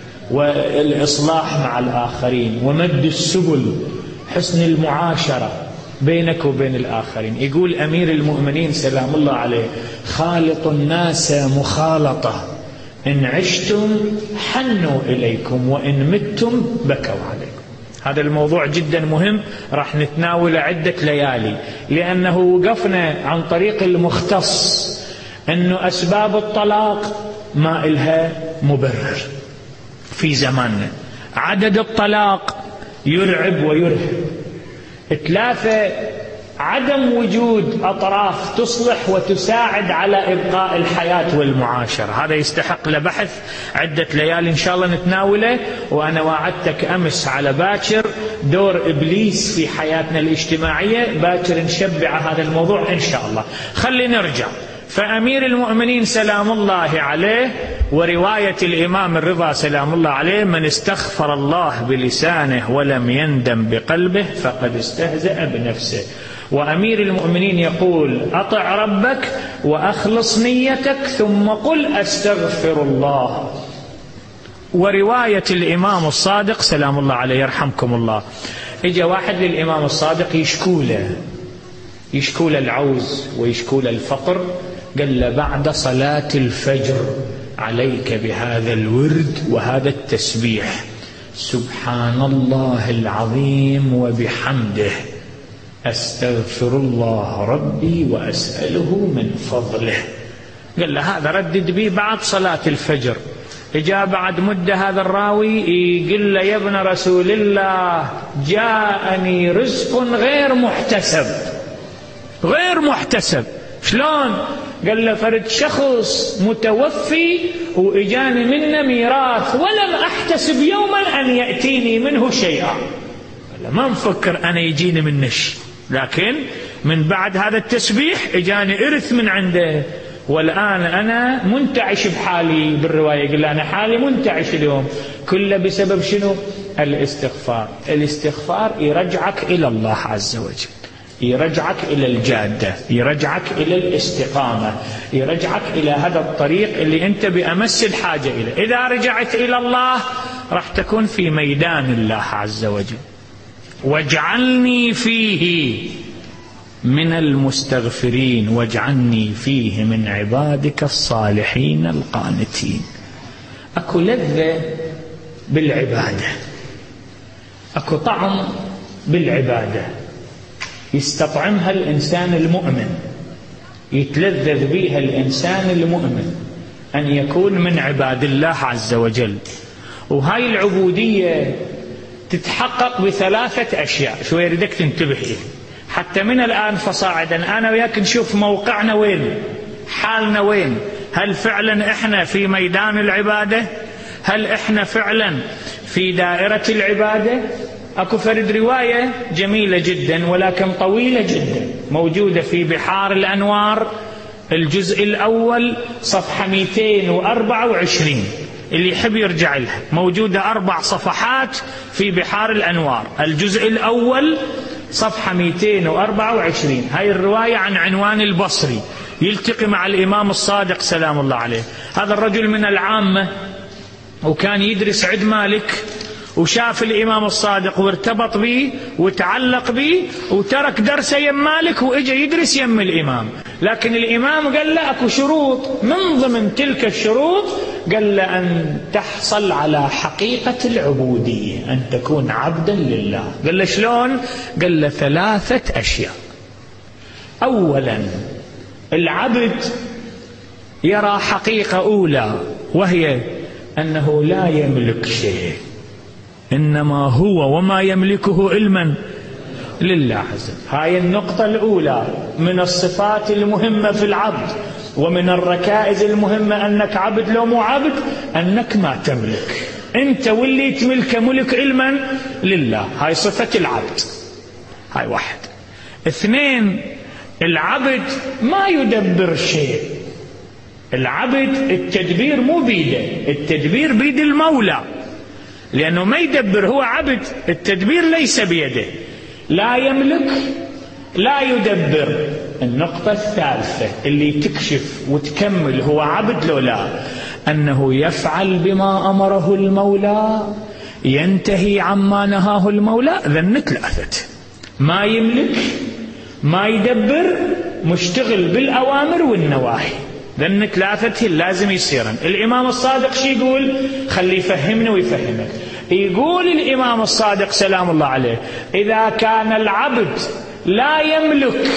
والإصلاح مع الآخرين ومد السبل، حسن المعاشرة بينك وبين الآخرين. يقول أمير المؤمنين سلام الله عليه: خالط الناس مخالطة، إن عشتم حنوا إليكم وإن متم بكوا عليكم. هذا الموضوع جدا مهم، راح نتناوله عدة ليالي، لأنه وقفنا عن طريق المختص أنه أسباب الطلاق ما إلها مبرر في زماننا، عدد الطلاق يرعب ويرهب. ثلاثة، عدم وجود أطراف تصلح وتساعد على إبقاء الحياة والمعاشرة. هذا يستحق لبحث عدة ليالي إن شاء الله نتناوله. وأنا وعدتك أمس على باكر دور إبليس في حياتنا الاجتماعية، باكر نشبع هذا الموضوع إن شاء الله. خلي نرجع. فأمير المؤمنين سلام الله عليه ورواية الإمام الرضا سلام الله عليه: من استغفر الله بلسانه ولم يندم بقلبه فقد استهزأ بنفسه. وأمير المؤمنين يقول: أطع ربك وأخلص نيتك ثم قل أستغفر الله. ورواية الإمام الصادق سلام الله عليه يرحمكم الله: إجا واحد للإمام الصادق يشكوله يشكوله العوز ويشكوله الفقر، قال له: بعد صلاة الفجر عليك بهذا الورد وهذا التسبيح: سبحان الله العظيم وبحمده، أستغفر الله ربي وأسأله من فضله. قال له: هذا ردد بي بعد صلاة الفجر. إجا بعد مدة هذا الراوي يقول له: يا ابن رسول الله، جاءني رزق غير محتسب. غير محتسب شلون؟ قال له: فرد شخص متوفي وإجاني منه ميراث ولم أحتسب يوما أن يأتيني منه شيئا. قال: ما مفكر أنا يجيني منه شيء، لكن من بعد هذا التسبيح إجاني إرث من عنده، والآن أنا منتعش بحالي. بالرواية قال: أنا حالي منتعش اليوم، كله بسبب شنو؟ الاستغفار. الاستغفار يرجعك إلى الله عز وجل، يرجعك إلى الجادة، يرجعك إلى الاستقامة، يرجعك إلى هذا الطريق اللي أنت بأمس الحاجة إليه. إذا رجعت إلى الله راح تكون في ميدان الله عز وجل. واجعلني فيه من المستغفرين واجعلني فيه من عبادك الصالحين القانتين. أكو لذة بالعبادة، أكو طعم بالعبادة يستطعمها الإنسان المؤمن، يتلذذ بها الإنسان المؤمن، أن يكون من عباد الله عز وجل. وهاي العبودية تتحقق بثلاثة أشياء، شو يريدك تنتبه إليه حتى من الآن فصاعدا. أنا وياك نشوف موقعنا وين، حالنا وين. هل فعلا إحنا في ميدان العبادة؟ هل إحنا فعلا في دائرة العبادة؟ أكو فرد رواية جميلة جدا ولكن طويلة جدا، موجودة في بحار الأنوار الجزء الأول صفحة مئتين وأربعة وعشرين، اللي يحب يرجع لها، موجودة أربع صفحات في بحار الأنوار، الجزء الأول صفحة مئتين وأربعة وعشرين. هاي الرواية عن عنوان البصري يلتقي مع الإمام الصادق سلام الله عليه. هذا الرجل من العامة وكان يدرس عند مالك، وشاف الإمام الصادق وارتبط به وتعلق به وترك درسه يم مالك وإجا يدرس يم الإمام. لكن الإمام قال له أكو شروط، من ضمن تلك الشروط قال له أن تحصل على حقيقة العبودية، أن تكون عبدا لله. قال له شلون؟ قال له ثلاثة أشياء. أولا العبد يرى حقيقة أولى، وهي أنه لا يملك شيء، إنما هو وما يملكه علما لله عز وجل. هاي النقطة الأولى من الصفات المهمة في العبد، ومن الركائز المهمة أنك عبد لو مو عبد، أنك ما تملك، أنت واللي تملك ملك علما لله. هاي صفة العبد، هاي واحد. اثنين، العبد ما يدبر شيء. العبد التدبير مو بيده، التدبير بيد المولى، لأنه ما يدبر، هو عبد، التدبير ليس بيده، لا يملك لا يدبر. النقطة الثالثة اللي تكشف وتكمل هو عبد لو لا، أنه يفعل بما أمره المولى، ينتهي عما نهاه المولى. ذن ثلاثة: ما يملك، ما يدبر، مشتغل بالأوامر والنواهي. ذن ثلاثة لازم يصيرن. الإمام الصادق شي يقول؟ خلي يفهمنا ويفهمك. يقول الإمام الصادق سلام الله عليه: إذا كان العبد لا يملك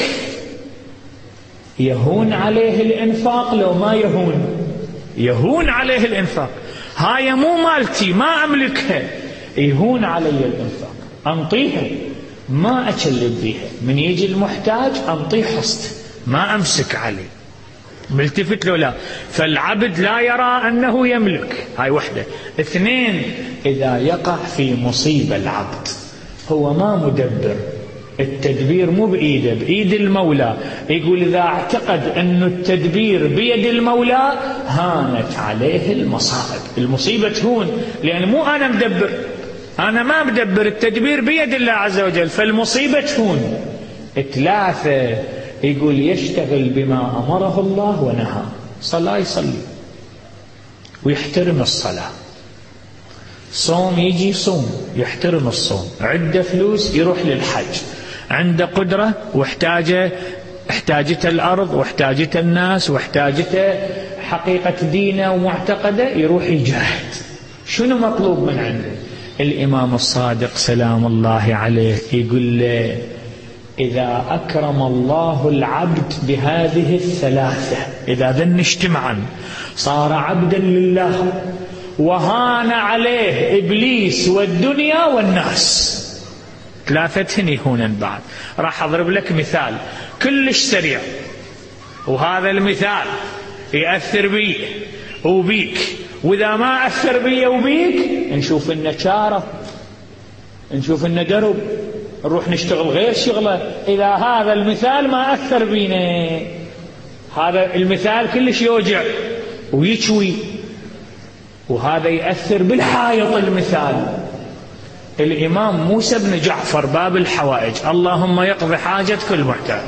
يهون عليه الإنفاق، لو ما يهون يهون عليه الإنفاق. هاي مو مالتي، ما أملكها، يهون علي الإنفاق، أنطيها، ما أكلب بيها، من يجي المحتاج أنطيه حصته، ما أمسك عليه، ملتفت له لا. فالعبد لا يرى أنه يملك، هاي وحدة. اثنين، إذا يقع في مصيبة العبد هو ما مدبر، التدبير مو بإيده، بإيد المولى. يقول إذا اعتقد أن التدبير بيد المولى هانت عليه المصائب، المصيبة تهون، لأن مو أنا مدبر، أنا ما مدبر، التدبير بيد الله عز وجل، فالمصيبة تهون. ثلاثة، يقول يشتغل بما أمره الله ونهى. صلاة يصلي ويحترم الصلاة، صوم يجي صوم يحترم الصوم، عنده فلوس يروح للحج، عنده قدرة واحتاجه احتاجته الأرض واحتاجته الناس واحتاجته حقيقة دينه ومعتقده، يروح يجاهد. شنو مطلوب من عنده؟ الإمام الصادق سلام الله عليه يقول له: إذا أكرم الله العبد بهذه الثلاثة، إذا ذن اجتمعا صار عبدا لله، وهان عليه إبليس والدنيا والناس، ثلاثة يهونن بعد. راح أضرب لك مثال كلش سريع، وهذا المثال يأثر بي وبيك، وإذا ما أثر بي وبيك نشوف إنه شارة، نشوف إنه درب، نروح نشتغل غير شغله. إذا هذا المثال ما أثر بينا، هذا المثال كلش يوجع ويشوي، وهذا يأثر بالحائط. المثال الإمام موسى بن جعفر باب الحوائج، اللهم يقضي حاجة كل محتاج،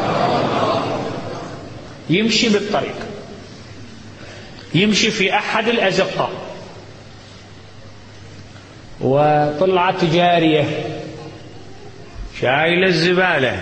يمشي بالطريق، يمشي في أحد الأزقة، وطلعت جارية شايلة الزبالة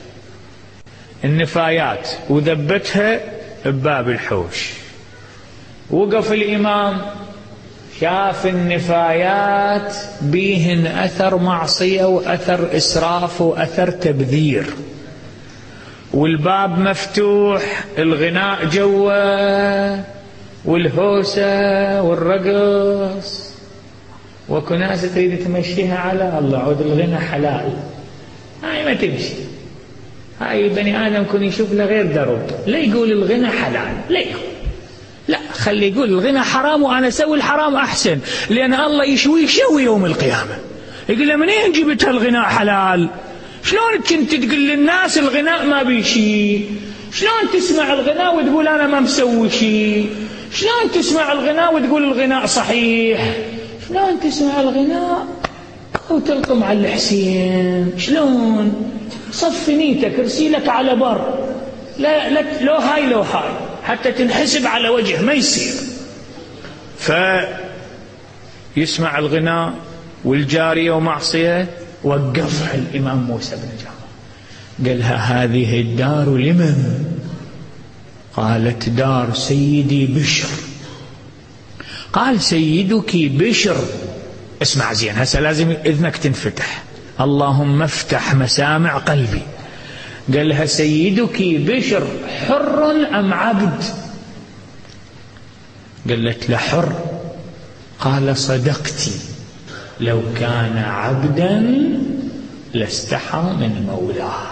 النفايات وذبتها بباب الحوش. وقف الإمام شاف النفايات بيهن أثر معصية وأثر إسراف وأثر تبذير، والباب مفتوح، الغناء جوا والهوسة والرقص، وكناس تريد تمشيها على الله، عود الغنى حلال، هاي ما تمشي. هاي بني آدم كن يشوف له غير درب، لا يقول الغنى حلال، لا يقول، لا خلي يقول الغنى حرام وأنا أسوي الحرام أحسن، لأن الله يشوي يشوي يوم القيامة. يقول له منين جبت هالغناء حلال؟ شلون كنت تقول للناس الغناء ما بيشي؟ شلون تسمع الغناء وتقول أنا ما مسوي شيء؟ شلون تسمع الغناء وتقول الغناء صحيح؟ شلون تسمع الغناء وتلقم على الحسين؟ شلون؟ صف نيتك، ارسلك على بر، لا لا لو هاي لو هاي حتى تنحسب على وجه، ما يصير. فيسمع الغناء والجارية ومعصية، وقفها الإمام موسى بن جعفر، قالها هذه الدار لمن؟ قالت دار سيدي بشر. قال سيدك بشر. اسمع زين، هسه لازم إذنك تنفتح، اللهم افتح مسامع قلبي. قال لها سيدك بشر حر أم عبد؟ قالت له حر. قال صدقتي، لو كان عبدا لاستحى من مولاه.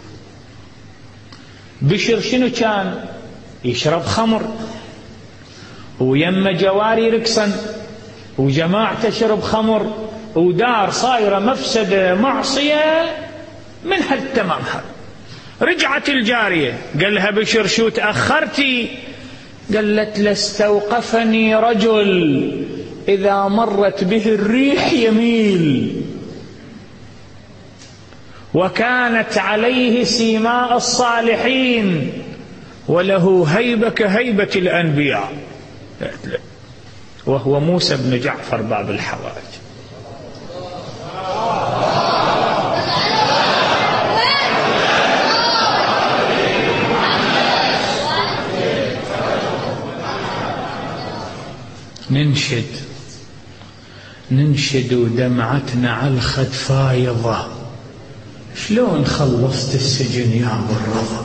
بشر شنو كان؟ يشرب خمر ويم جواري رقصا وجماعة تشرب خمر ودار صايرة مفسدة معصية من هالتمام هذا. رجعت الجارية قال لها بشر شو تأخرتي؟ قالت لاستوقفني رجل إذا مرت به الريح يميل، وكانت عليه سيماء الصالحين وله هيبة كهيبة الأنبياء، وهو موسى بن جعفر باب الحوائج. ننشد ننشد ودمعتنا على الخد فايضة، شلون خلصت السجن يا ابو الرضا؟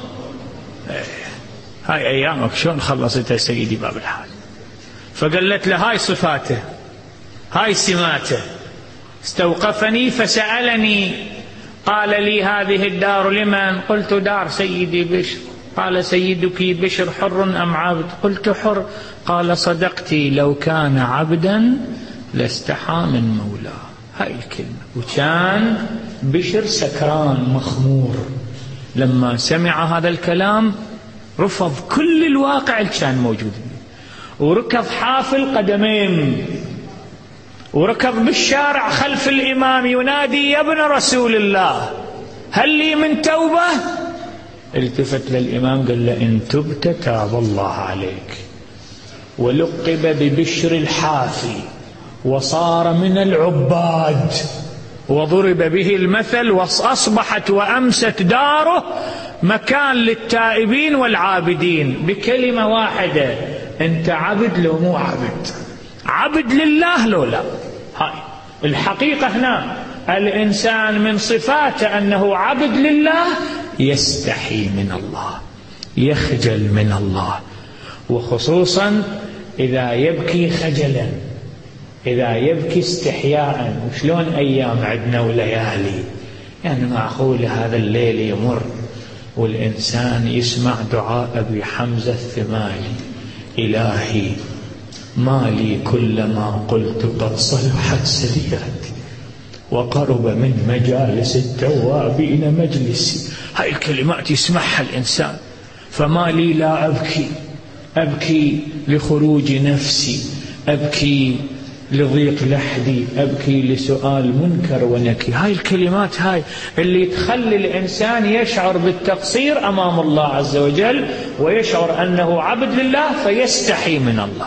هاي ايامك شلون خلصتها سيدي باب الحال. فقالت له هاي صفاته، هاي سماته. استوقفني فسألني قال لي هذه الدار لمن؟ قلت دار سيدي بشر. قال سيدك بشر حر أم عبد؟ قلت حر. قال صدقتي، لو كان عبدا لاستحى من مولاه. هاي الكلمة. وكان بشر سكران مخمور، لما سمع هذا الكلام رفض كل الواقع اللي كان موجود، وركض حافل قدمين، وركض بالشارع خلف الإمام ينادي يا ابن رسول الله هل لي من توبة؟ التفت للإمام قال له إن تبت تاب الله عليك. ولقب ببشر الحافي وصار من العباد، وضرب به المثل، وأصبحت وأمست داره مكان للتائبين والعابدين. بكلمة واحدة، أنت عبد لو مو عبد؟ عبد لله لو لا؟ هاي الحقيقة. هنا الإنسان من صفاته أنه عبد لله، يستحي من الله، يخجل من الله، وخصوصا إذا يبكي خجلا، إذا يبكي استحياء. وشلون أيام عدنا وليالي، يعني معقول هذا الليل يمر والإنسان يسمع دعاء أبي حمزة الثمالي إلهي ما لي كلما قلت قد صلحت سريرتي وقرب من مجالس التوابين مجلسي. هاي الكلمات يسمعها الإنسان. فما لي لا أبكي، أبكي لخروج نفسي، أبكي لضيق لحدي، أبكي لسؤال منكر ونكي. هاي الكلمات هاي اللي تخلي الإنسان يشعر بالتقصير أمام الله عز وجل، ويشعر أنه عبد لله، فيستحي من الله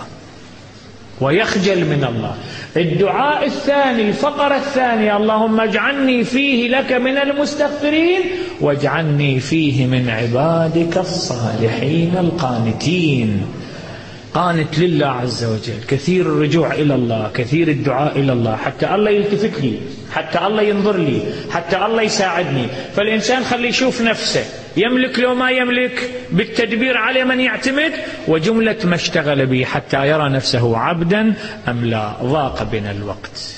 ويخجل من الله. الدعاء الثاني، الفقرة الثانية، اللهم اجعلني فيه لك من المستغفرين واجعلني فيه من عبادك الصالحين القانتين. قانت لله عز وجل، كثير الرجوع إلى الله، كثير الدعاء إلى الله، حتى الله يلتفت لي، حتى الله ينظر لي، حتى الله يساعدني. فالإنسان خلي يشوف نفسه يملك لو ما يملك، بالتدبير على من يعتمد، وجملة ما اشتغل به حتى يرى نفسه عبدا أم لا. ضاق بنا الوقت.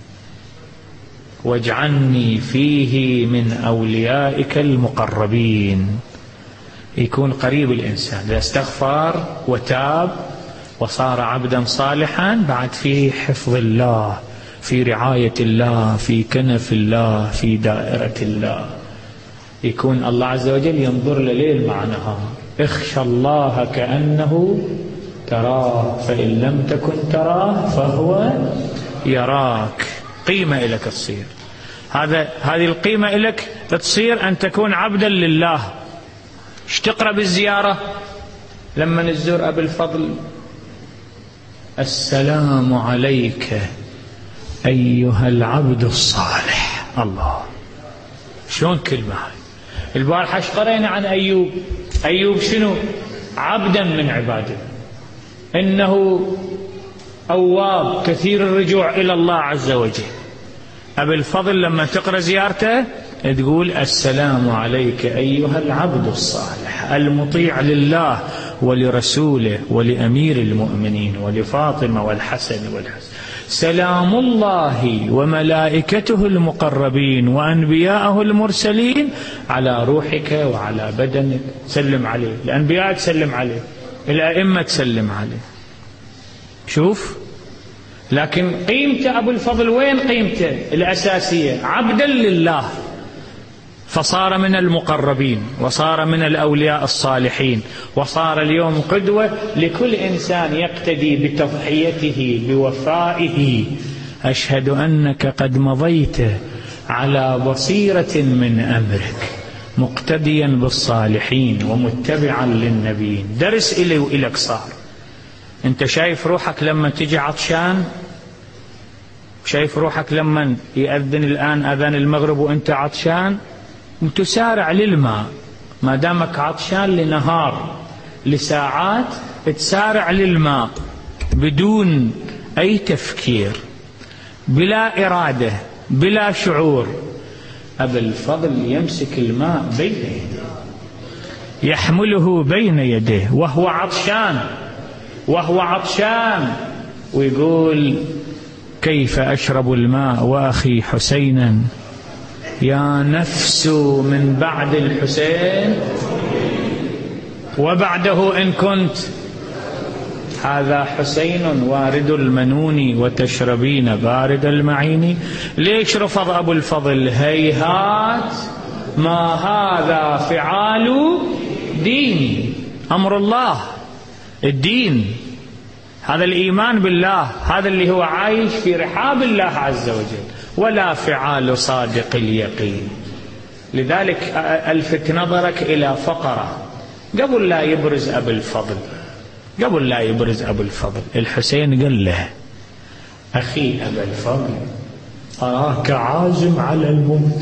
واجعلني فيه من أوليائك المقربين. يكون قريب الإنسان إذا استغفر وتاب وصار عبدا صالحا، بعد فيه حفظ الله، في رعاية الله، في كنف الله، في دائرة الله. يكون الله عز وجل ينظر لليل مع نهار. اخشى الله كأنه تراه فإن لم تكن تراه فهو يراك. قيمة إلك تصير، هذا هذه القيمة إلك تصير أن تكون عبدا لله. ايش تقرأ بالزيارة لما نزور أبي الفضل؟ السلام عليك أيها العبد الصالح. الله، شلون كلمة هاي. البارحة قرأنا عن أيوب. أيوب شنو؟ عبدا من عباده، إنه أواب كثير الرجوع إلى الله عز وجل. أبي الفضل لما تقرأ زيارته تقول السلام عليك أيها العبد الصالح المطيع لله ولرسوله ولأمير المؤمنين ولفاطمة والحسن والحسن، سلام الله وملائكته المقربين وأنبياءه المرسلين على روحك وعلى بدنك. سلم عليه، الأنبياء تسلم عليه، الأئمة تسلم عليه. شوف، لكن قيمته أبو الفضل وين قيمته الأساسية؟ عبدا لله، فصار من المقربين وصار من الأولياء الصالحين، وصار اليوم قدوة لكل إنسان يقتدي بتضحيته بوفائه. أشهد أنك قد مضيت على بصيرة من أمرك مقتديا بالصالحين ومتبعا للنبيين. درس إلي وإلك صار. أنت شايف روحك لما تجي عطشان؟ شايف روحك لما يأذن الآن أذان المغرب وأنت عطشان؟ وتسارع للماء، ما دامك عطشان لنهار لساعات تسارع للماء بدون أي تفكير، بلا إرادة بلا شعور. أبا الفضل يمسك الماء بين يديه، يحمله بين يديه وهو عطشان وهو عطشان ويقول كيف أشرب الماء وأخي حسينا، يا نفس من بعد الحسين وبعده إن كنت، هذا حسين وارد المنون وتشربين بارد المعين. ليش رفض أبو الفضل؟ هيهات ما هذا فعال ديني. أمر الله، الدين، هذا الإيمان بالله، هذا اللي هو عايش في رحاب الله عز وجل، ولا فعال صادق اليقين. لذلك ألفت نظرك إلى فقرة قبل لا يبرز أبو الفضل، قبل لا يبرز أبو الفضل الحسين قال له أخي أبا الفضل أراك عازم على الموت،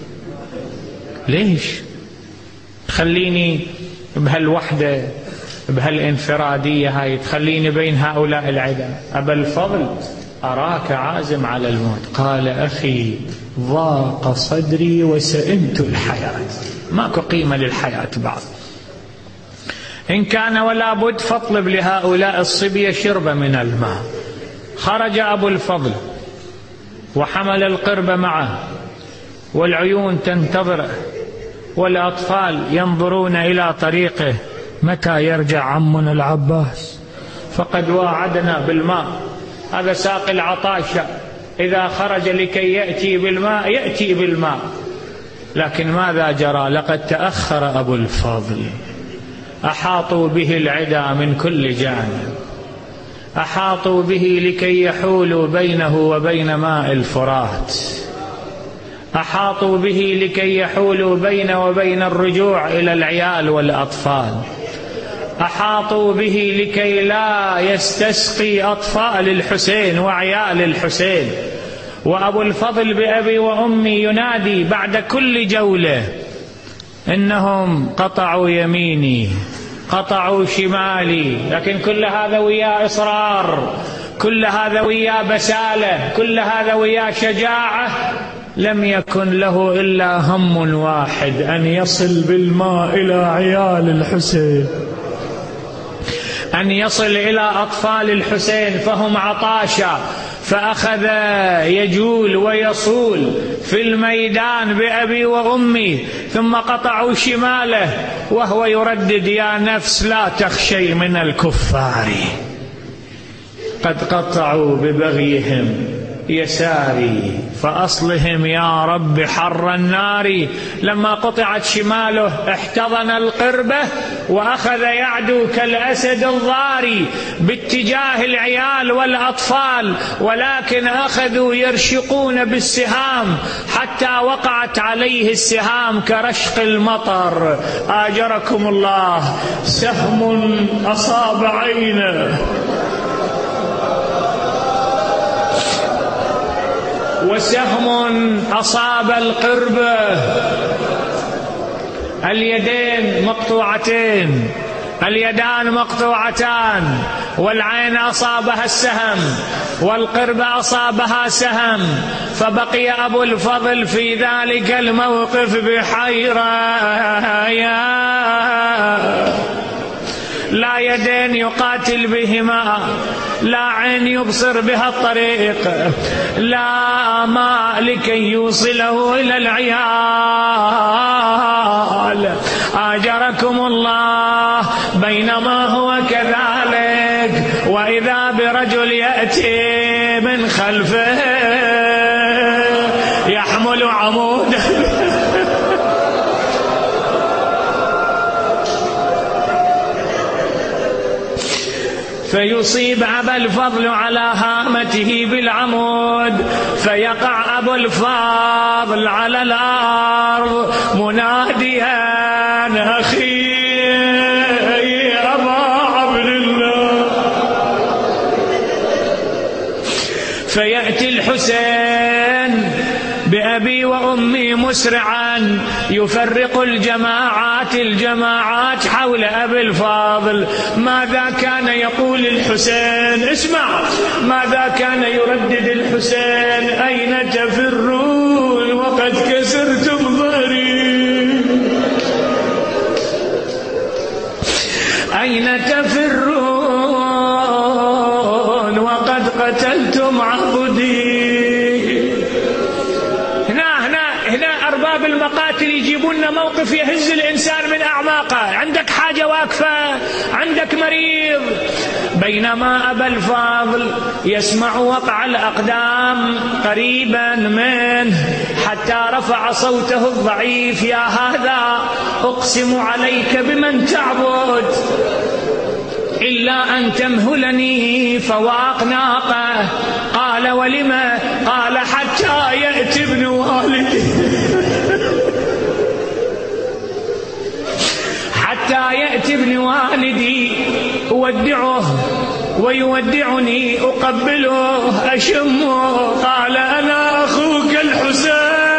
ليش تخليني بهالوحدة بهالانفرادية هاي، تخليني بين هؤلاء العدا؟ أبا الفضل أراك عازم على الموت. قال أخي ضاق صدري وسئمت الحياة، ماكو قيمة للحياة بعد. إن كان ولا بد فاطلب لهؤلاء الصبية شربة من الماء. خرج أبو الفضل وحمل القرب معه، والعيون تنتظر والأطفال ينظرون إلى طريقه، متى يرجع عمنا العباس؟ فقد واعدنا بالماء، هذا ساق العطاشة، إذا خرج لكي يأتي بالماء يأتي بالماء. لكن ماذا جرى؟ لقد تأخر أبو الفضل. أحاطوا به العدا من كل جانب، أحاطوا به لكي يحولوا بينه وبين ماء الفرات، أحاطوا به لكي يحولوا بينه وبين الرجوع إلى العيال والأطفال، أحاطوا به لكي لا يستسقي أطفال الحسين وعيال الحسين. وأبو الفضل بأبي وأمي ينادي بعد كل جولة إنهم قطعوا يميني قطعوا شمالي، لكن كل هذا ويا إصرار، كل هذا ويا بسالة، كل هذا ويا شجاعة. لم يكن له إلا هم واحد، أن يصل بالماء إلى عيال الحسين، أن يصل إلى أطفال الحسين فهم عطاشا. فأخذ يجول ويصول في الميدان بأبي وأمي، ثم قطعوا شماله وهو يردد يا نفس لا تخشي من الكفار، قد قطعوا ببغيهم يساري فأصلهم يا رب حر النار. لما قطعت شماله احتضن القربة وأخذ يعدو كالأسد الضاري باتجاه العيال والأطفال، ولكن أخذوا يرشقون بالسهام حتى وقعت عليه السهام كرشق المطر. آجركم الله، سهم أصاب عينه وسهم أصاب القربة، اليدين مقطوعتين، اليدان مقطوعتان، والعين أصابها السهم والقرب أصابها سهم، فبقي أبو الفضل في ذلك الموقف بحيرة، لا يدين يقاتل بهما، لا عين يبصر بها الطريق، لا ماء لكي يوصله إلى العيال. آجركم الله. بينما هو كذلك وإذا برجل يأتي من خلفه يحمل عمودا فيصيب أبا الفضل على هامته بالعمود، فيقع أبو الفضل على الأرض مناديا أخي أبا عبد الله. فيأتي الحسين بأبي وأمي مسرعا يفرق الجماعات الجماعات حول أبي الفاضل. ماذا كان يقول الحسين؟ اسمع ماذا كان يردد الحسين: أين تفرون وقد كسرتم ظهري، أين تفرون وقد قتلتم عبدي. أرباب المقاتل يجيبون موقف يهز الإنسان من أعماقه. عندك حاجة واقفة، عندك مريض. بينما أبا الفاضل يسمع وقع الأقدام قريبا منه حتى رفع صوته الضعيف: يا هذا أقسم عليك بمن تعبد إلا أن تمهلني فواق ناقة. قال: ولما؟ قال: حتى يأتي ابن والدي حتى يأتي ابن والدي أودعه ويودعني، أقبله أشمه. قال: أنا أخوك الحسين.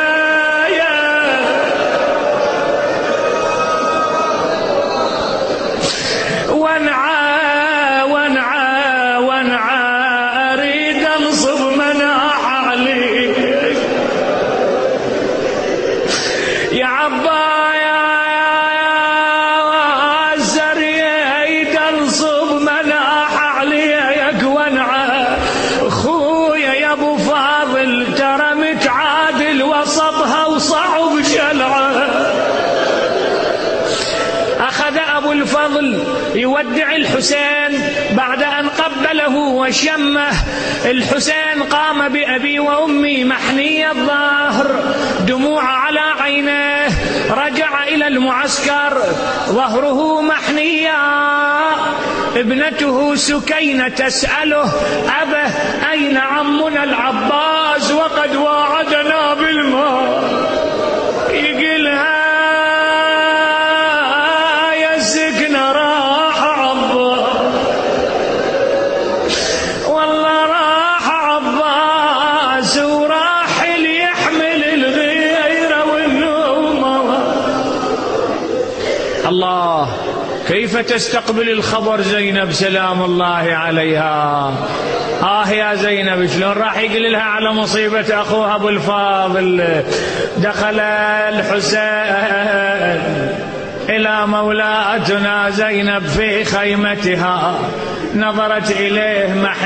وانعى وانعى وانعى أريد أنصب مناح عليك يا عبا الفضل يودع الحسين بعد أن قبله وشمه. الحسين قام بأبي وأمي محني الظهر، دموع على عينيه، رجع إلى المعسكر ظهره محنيا. ابنته سكينة تسأله: أبه أين عمنا العباس وقد واعدنا بالماء؟ يقلها: الله. كيف تستقبل الخبر زينب سلام الله عليها؟ آه يا زينب، شلون راح يقول لها على مصيبة أخوها أبو الفاضل؟ دخل الحسين إلى مولاتنا زينب في خيمتها، نظرت إليه محن